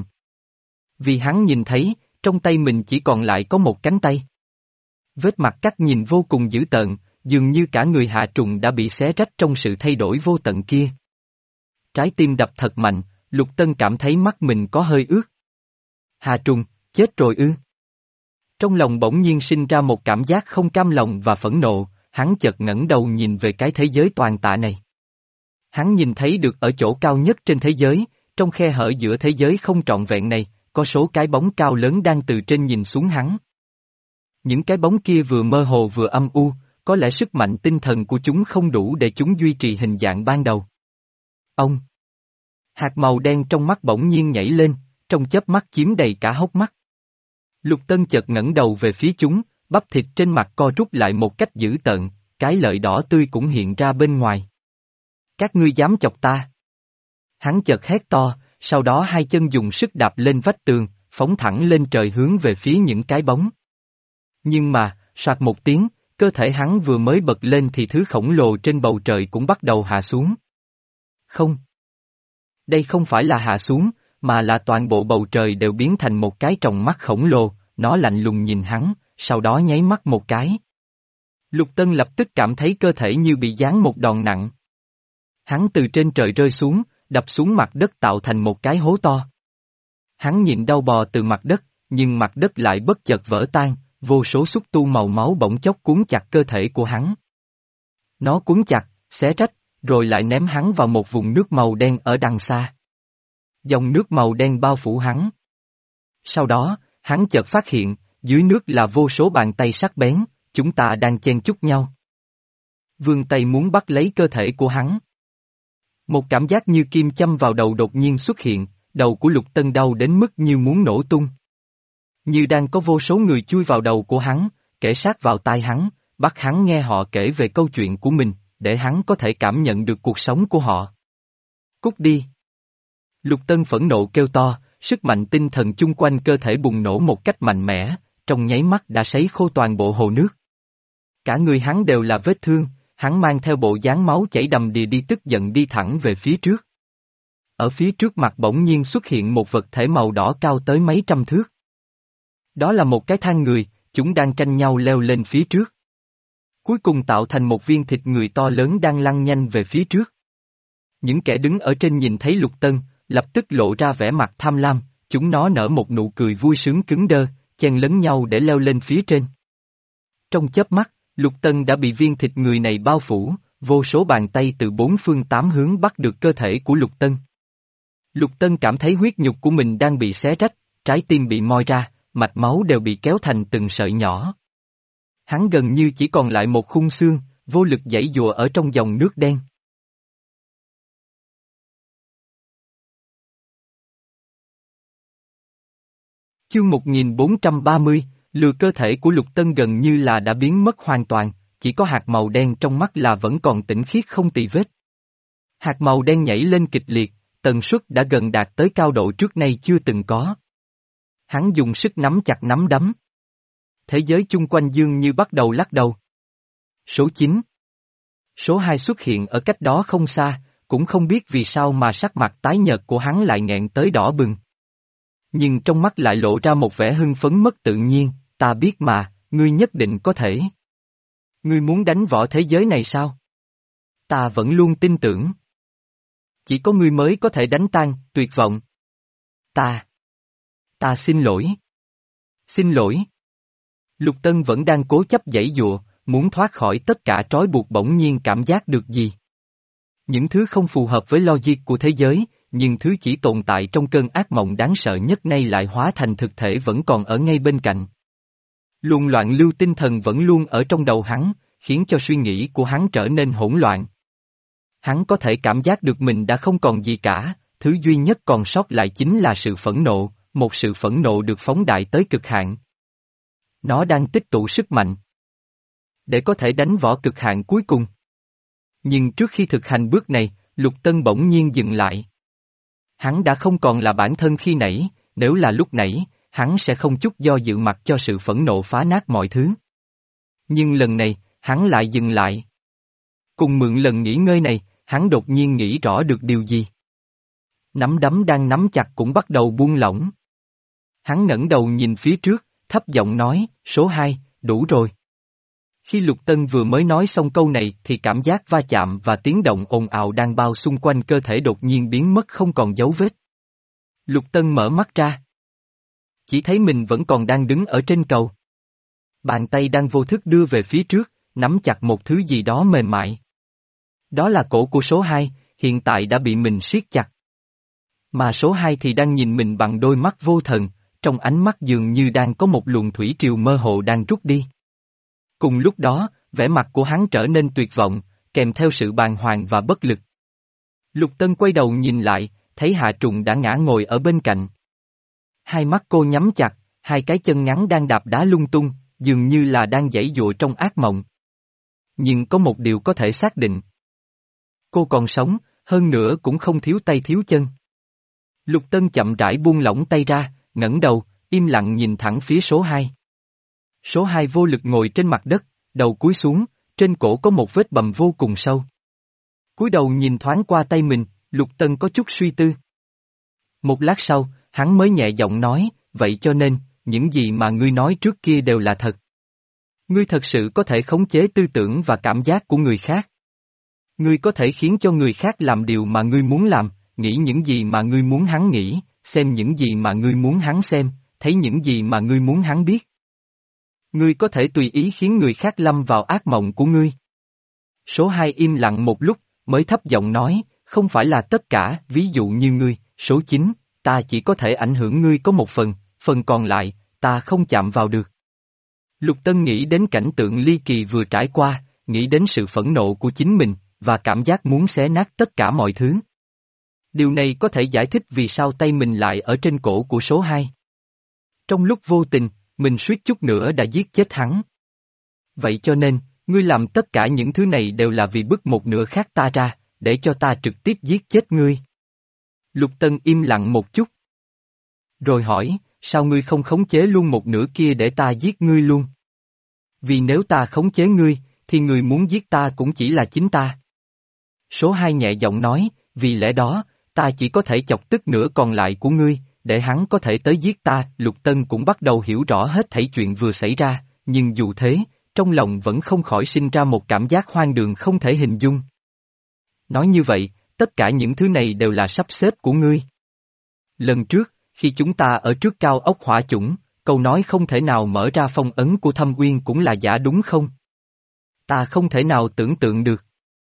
Vì hắn nhìn thấy, trong tay mình chỉ còn lại có một cánh tay. Vết mặt cắt nhìn vô cùng dữ tợn, dường như cả người Hạ Trùng đã bị xé rách trong sự thay đổi vô tận kia. Trái tim đập thật mạnh, Lục Tân cảm thấy mắt mình có hơi ướt. Hạ Trùng, chết rồi ư? Trong lòng bỗng nhiên sinh ra một cảm giác không cam lòng và phẫn nộ, hắn chợt ngẩng đầu nhìn về cái thế giới toàn tạ này. Hắn nhìn thấy được ở chỗ cao nhất trên thế giới, trong khe hở giữa thế giới không trọn vẹn này, có số cái bóng cao lớn đang từ trên nhìn xuống hắn. Những cái bóng kia vừa mơ hồ vừa âm u, có lẽ sức mạnh tinh thần của chúng không đủ để chúng duy trì hình dạng ban đầu. Ông! Hạt màu đen trong mắt bỗng nhiên nhảy lên, trong chớp mắt chiếm đầy cả hốc mắt. Lục Tân chợt ngẩng đầu về phía chúng, bắp thịt trên mặt co rút lại một cách dữ tợn, cái lợi đỏ tươi cũng hiện ra bên ngoài. Các ngươi dám chọc ta? Hắn chợt hét to, sau đó hai chân dùng sức đạp lên vách tường, phóng thẳng lên trời hướng về phía những cái bóng. Nhưng mà, soạt một tiếng, cơ thể hắn vừa mới bật lên thì thứ khổng lồ trên bầu trời cũng bắt đầu hạ xuống. Không. Đây không phải là hạ xuống, mà là toàn bộ bầu trời đều biến thành một cái tròng mắt khổng lồ, nó lạnh lùng nhìn hắn, sau đó nháy mắt một cái. Lục Tân lập tức cảm thấy cơ thể như bị giáng một đòn nặng. Hắn từ trên trời rơi xuống, đập xuống mặt đất tạo thành một cái hố to. Hắn nhịn đau bò từ mặt đất, nhưng mặt đất lại bất chợt vỡ tan, vô số xúc tu màu máu bỗng chốc cuốn chặt cơ thể của hắn. Nó cuốn chặt, xé rách, rồi lại ném hắn vào một vùng nước màu đen ở đằng xa. Dòng nước màu đen bao phủ hắn. Sau đó, hắn chợt phát hiện, dưới nước là vô số bàn tay sắc bén, chúng ta đang chen chúc nhau. Vươn tay muốn bắt lấy cơ thể của hắn. Một cảm giác như kim châm vào đầu đột nhiên xuất hiện, đầu của Lục Tân đau đến mức như muốn nổ tung. Như đang có vô số người chui vào đầu của hắn, kể sát vào tai hắn, bắt hắn nghe họ kể về câu chuyện của mình, để hắn có thể cảm nhận được cuộc sống của họ. Cút đi! Lục Tân phẫn nộ kêu to, sức mạnh tinh thần chung quanh cơ thể bùng nổ một cách mạnh mẽ, trong nháy mắt đã sấy khô toàn bộ hồ nước. Cả người hắn đều là vết thương, hắn mang theo bộ dáng máu chảy đầm đìa đi tức giận đi thẳng về phía trước. Ở phía trước mặt bỗng nhiên xuất hiện một vật thể màu đỏ cao tới mấy trăm thước. Đó là một cái thang người, chúng đang tranh nhau leo lên phía trước. Cuối cùng tạo thành một viên thịt người to lớn đang lăn nhanh về phía trước. Những kẻ đứng ở trên nhìn thấy Lục Tân, lập tức lộ ra vẻ mặt tham lam, chúng nó nở một nụ cười vui sướng cứng đơ, chen lấn nhau để leo lên phía trên. Trong chớp mắt, Lục Tân đã bị viên thịt người này bao phủ, vô số bàn tay từ bốn phương tám hướng bắt được cơ thể của Lục Tân. Lục Tân cảm thấy huyết nhục của mình đang bị xé rách, trái tim bị moi ra, mạch máu đều bị kéo thành từng sợi nhỏ. Hắn gần như chỉ còn lại một khung xương, vô lực giãy giụa ở trong dòng nước đen. Chương một nghìn bốn trăm ba mươi, lừa cơ thể của Lục Tân gần như là đã biến mất hoàn toàn, chỉ có hạt màu đen trong mắt là vẫn còn tĩnh khiết không tì vết. Hạt màu đen nhảy lên kịch liệt, tần suất đã gần đạt tới cao độ trước nay chưa từng có. Hắn dùng sức nắm chặt nắm đấm. Thế giới chung quanh dường như bắt đầu lắc đầu. Số chín. Số hai xuất hiện ở cách đó không xa, cũng không biết vì sao mà sắc mặt tái nhợt của hắn lại nghẹn tới đỏ bừng. Nhưng trong mắt lại lộ ra một vẻ hưng phấn mất tự nhiên, ta biết mà, ngươi nhất định có thể. Ngươi muốn đánh võ thế giới này sao? Ta vẫn luôn tin tưởng. Chỉ có ngươi mới có thể đánh tan, tuyệt vọng. Ta. Ta xin lỗi. Xin lỗi. Lục Tân vẫn đang cố chấp giãy giụa, muốn thoát khỏi tất cả trói buộc bỗng nhiên cảm giác được gì. Những thứ không phù hợp với logic của thế giới, nhưng thứ chỉ tồn tại trong cơn ác mộng đáng sợ nhất nay lại hóa thành thực thể vẫn còn ở ngay bên cạnh. Luồng loạn lưu tinh thần vẫn luôn ở trong đầu hắn, khiến cho suy nghĩ của hắn trở nên hỗn loạn. Hắn có thể cảm giác được mình đã không còn gì cả, thứ duy nhất còn sót lại chính là sự phẫn nộ, một sự phẫn nộ được phóng đại tới cực hạn. Nó đang tích tụ sức mạnh để có thể đánh võ cực hạn cuối cùng. Nhưng trước khi thực hành bước này, Lục Tân bỗng nhiên dừng lại. Hắn đã không còn là bản thân khi nãy, nếu là lúc nãy, hắn sẽ không chút do dự mặc cho sự phẫn nộ phá nát mọi thứ. Nhưng lần này, hắn lại dừng lại. Cùng mượn lần nghỉ ngơi này, hắn đột nhiên nghĩ rõ được điều gì. Nắm đấm đang nắm chặt cũng bắt đầu buông lỏng. Hắn ngẩng đầu nhìn phía trước, thấp giọng nói, số hai, đủ rồi. Khi Lục Tân vừa mới nói xong câu này thì cảm giác va chạm và tiếng động ồn ào đang bao xung quanh cơ thể đột nhiên biến mất không còn dấu vết. Lục Tân mở mắt ra. Chỉ thấy mình vẫn còn đang đứng ở trên cầu. Bàn tay đang vô thức đưa về phía trước, nắm chặt một thứ gì đó mềm mại. Đó là cổ của số hai, hiện tại đã bị mình siết chặt. Mà số hai thì đang nhìn mình bằng đôi mắt vô thần, trong ánh mắt dường như đang có một luồng thủy triều mơ hồ đang rút đi. Cùng lúc đó, vẻ mặt của hắn trở nên tuyệt vọng, kèm theo sự bàng hoàng và bất lực. Lục Tân quay đầu nhìn lại, thấy Hạ Trùng đã ngã ngồi ở bên cạnh. Hai mắt cô nhắm chặt, hai cái chân ngắn đang đạp đá lung tung, dường như là đang giãy giụa trong ác mộng. Nhưng có một điều có thể xác định. Cô còn sống, hơn nữa cũng không thiếu tay thiếu chân. Lục Tân chậm rãi buông lỏng tay ra, ngẩng đầu, im lặng nhìn thẳng phía số hai. Số hai vô lực ngồi trên mặt đất, đầu cúi xuống, trên cổ có một vết bầm vô cùng sâu. Cúi đầu nhìn thoáng qua tay mình, Lục Tân có chút suy tư. Một lát sau, hắn mới nhẹ giọng nói, vậy cho nên, những gì mà ngươi nói trước kia đều là thật. Ngươi thật sự có thể khống chế tư tưởng và cảm giác của người khác. Ngươi có thể khiến cho người khác làm điều mà ngươi muốn làm, nghĩ những gì mà ngươi muốn hắn nghĩ, xem những gì mà ngươi muốn hắn xem, thấy những gì mà ngươi muốn hắn biết. Ngươi có thể tùy ý khiến người khác lâm vào ác mộng của ngươi. Số hai im lặng một lúc, mới thấp giọng nói, không phải là tất cả, ví dụ như ngươi, số chín, ta chỉ có thể ảnh hưởng ngươi có một phần, phần còn lại, ta không chạm vào được. Lục Tân nghĩ đến cảnh tượng ly kỳ vừa trải qua, nghĩ đến sự phẫn nộ của chính mình, và cảm giác muốn xé nát tất cả mọi thứ. Điều này có thể giải thích vì sao tay mình lại ở trên cổ của số hai. Trong lúc vô tình, mình suýt chút nữa đã giết chết hắn. Vậy cho nên, ngươi làm tất cả những thứ này đều là vì bức một nửa khác ta ra, để cho ta trực tiếp giết chết ngươi. Lục Tân im lặng một chút. Rồi hỏi, sao ngươi không khống chế luôn một nửa kia để ta giết ngươi luôn? Vì nếu ta khống chế ngươi, thì người muốn giết ta cũng chỉ là chính ta. Số hai nhẹ giọng nói, vì lẽ đó, ta chỉ có thể chọc tức nửa còn lại của ngươi, để hắn có thể tới giết ta. Lục Tân cũng bắt đầu hiểu rõ hết thảy chuyện vừa xảy ra, nhưng dù thế, trong lòng vẫn không khỏi sinh ra một cảm giác hoang đường không thể hình dung. Nói như vậy, tất cả những thứ này đều là sắp xếp của ngươi. Lần trước, khi chúng ta ở trước cao ốc hỏa chủng, câu nói không thể nào mở ra phong ấn của Thâm Uyên cũng là giả đúng không? Ta không thể nào tưởng tượng được.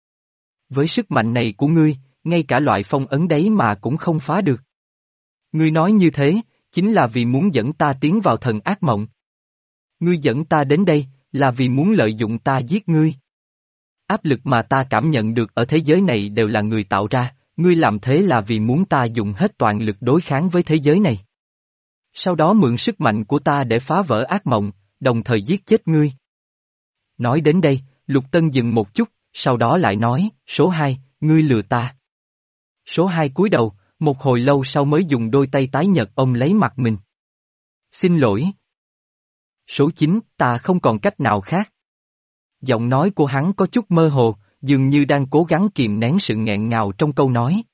Với sức mạnh này của ngươi, ngay cả loại phong ấn đấy mà cũng không phá được. Ngươi nói như thế, chính là vì muốn dẫn ta tiến vào thần ác mộng. Ngươi dẫn ta đến đây, là vì muốn lợi dụng ta giết ngươi. Áp lực mà ta cảm nhận được ở thế giới này đều là người tạo ra, ngươi làm thế là vì muốn ta dùng hết toàn lực đối kháng với thế giới này. Sau đó mượn sức mạnh của ta để phá vỡ ác mộng, đồng thời giết chết ngươi. Nói đến đây, Lục Tân dừng một chút, sau đó lại nói, số hai, ngươi lừa ta. Số hai cúi đầu, một hồi lâu sau mới dùng đôi tay tái nhợt ôm lấy mặt mình. Xin lỗi. Số chín, ta không còn cách nào khác. Giọng nói của hắn có chút mơ hồ, dường như đang cố gắng kìm nén sự nghẹn ngào trong câu nói.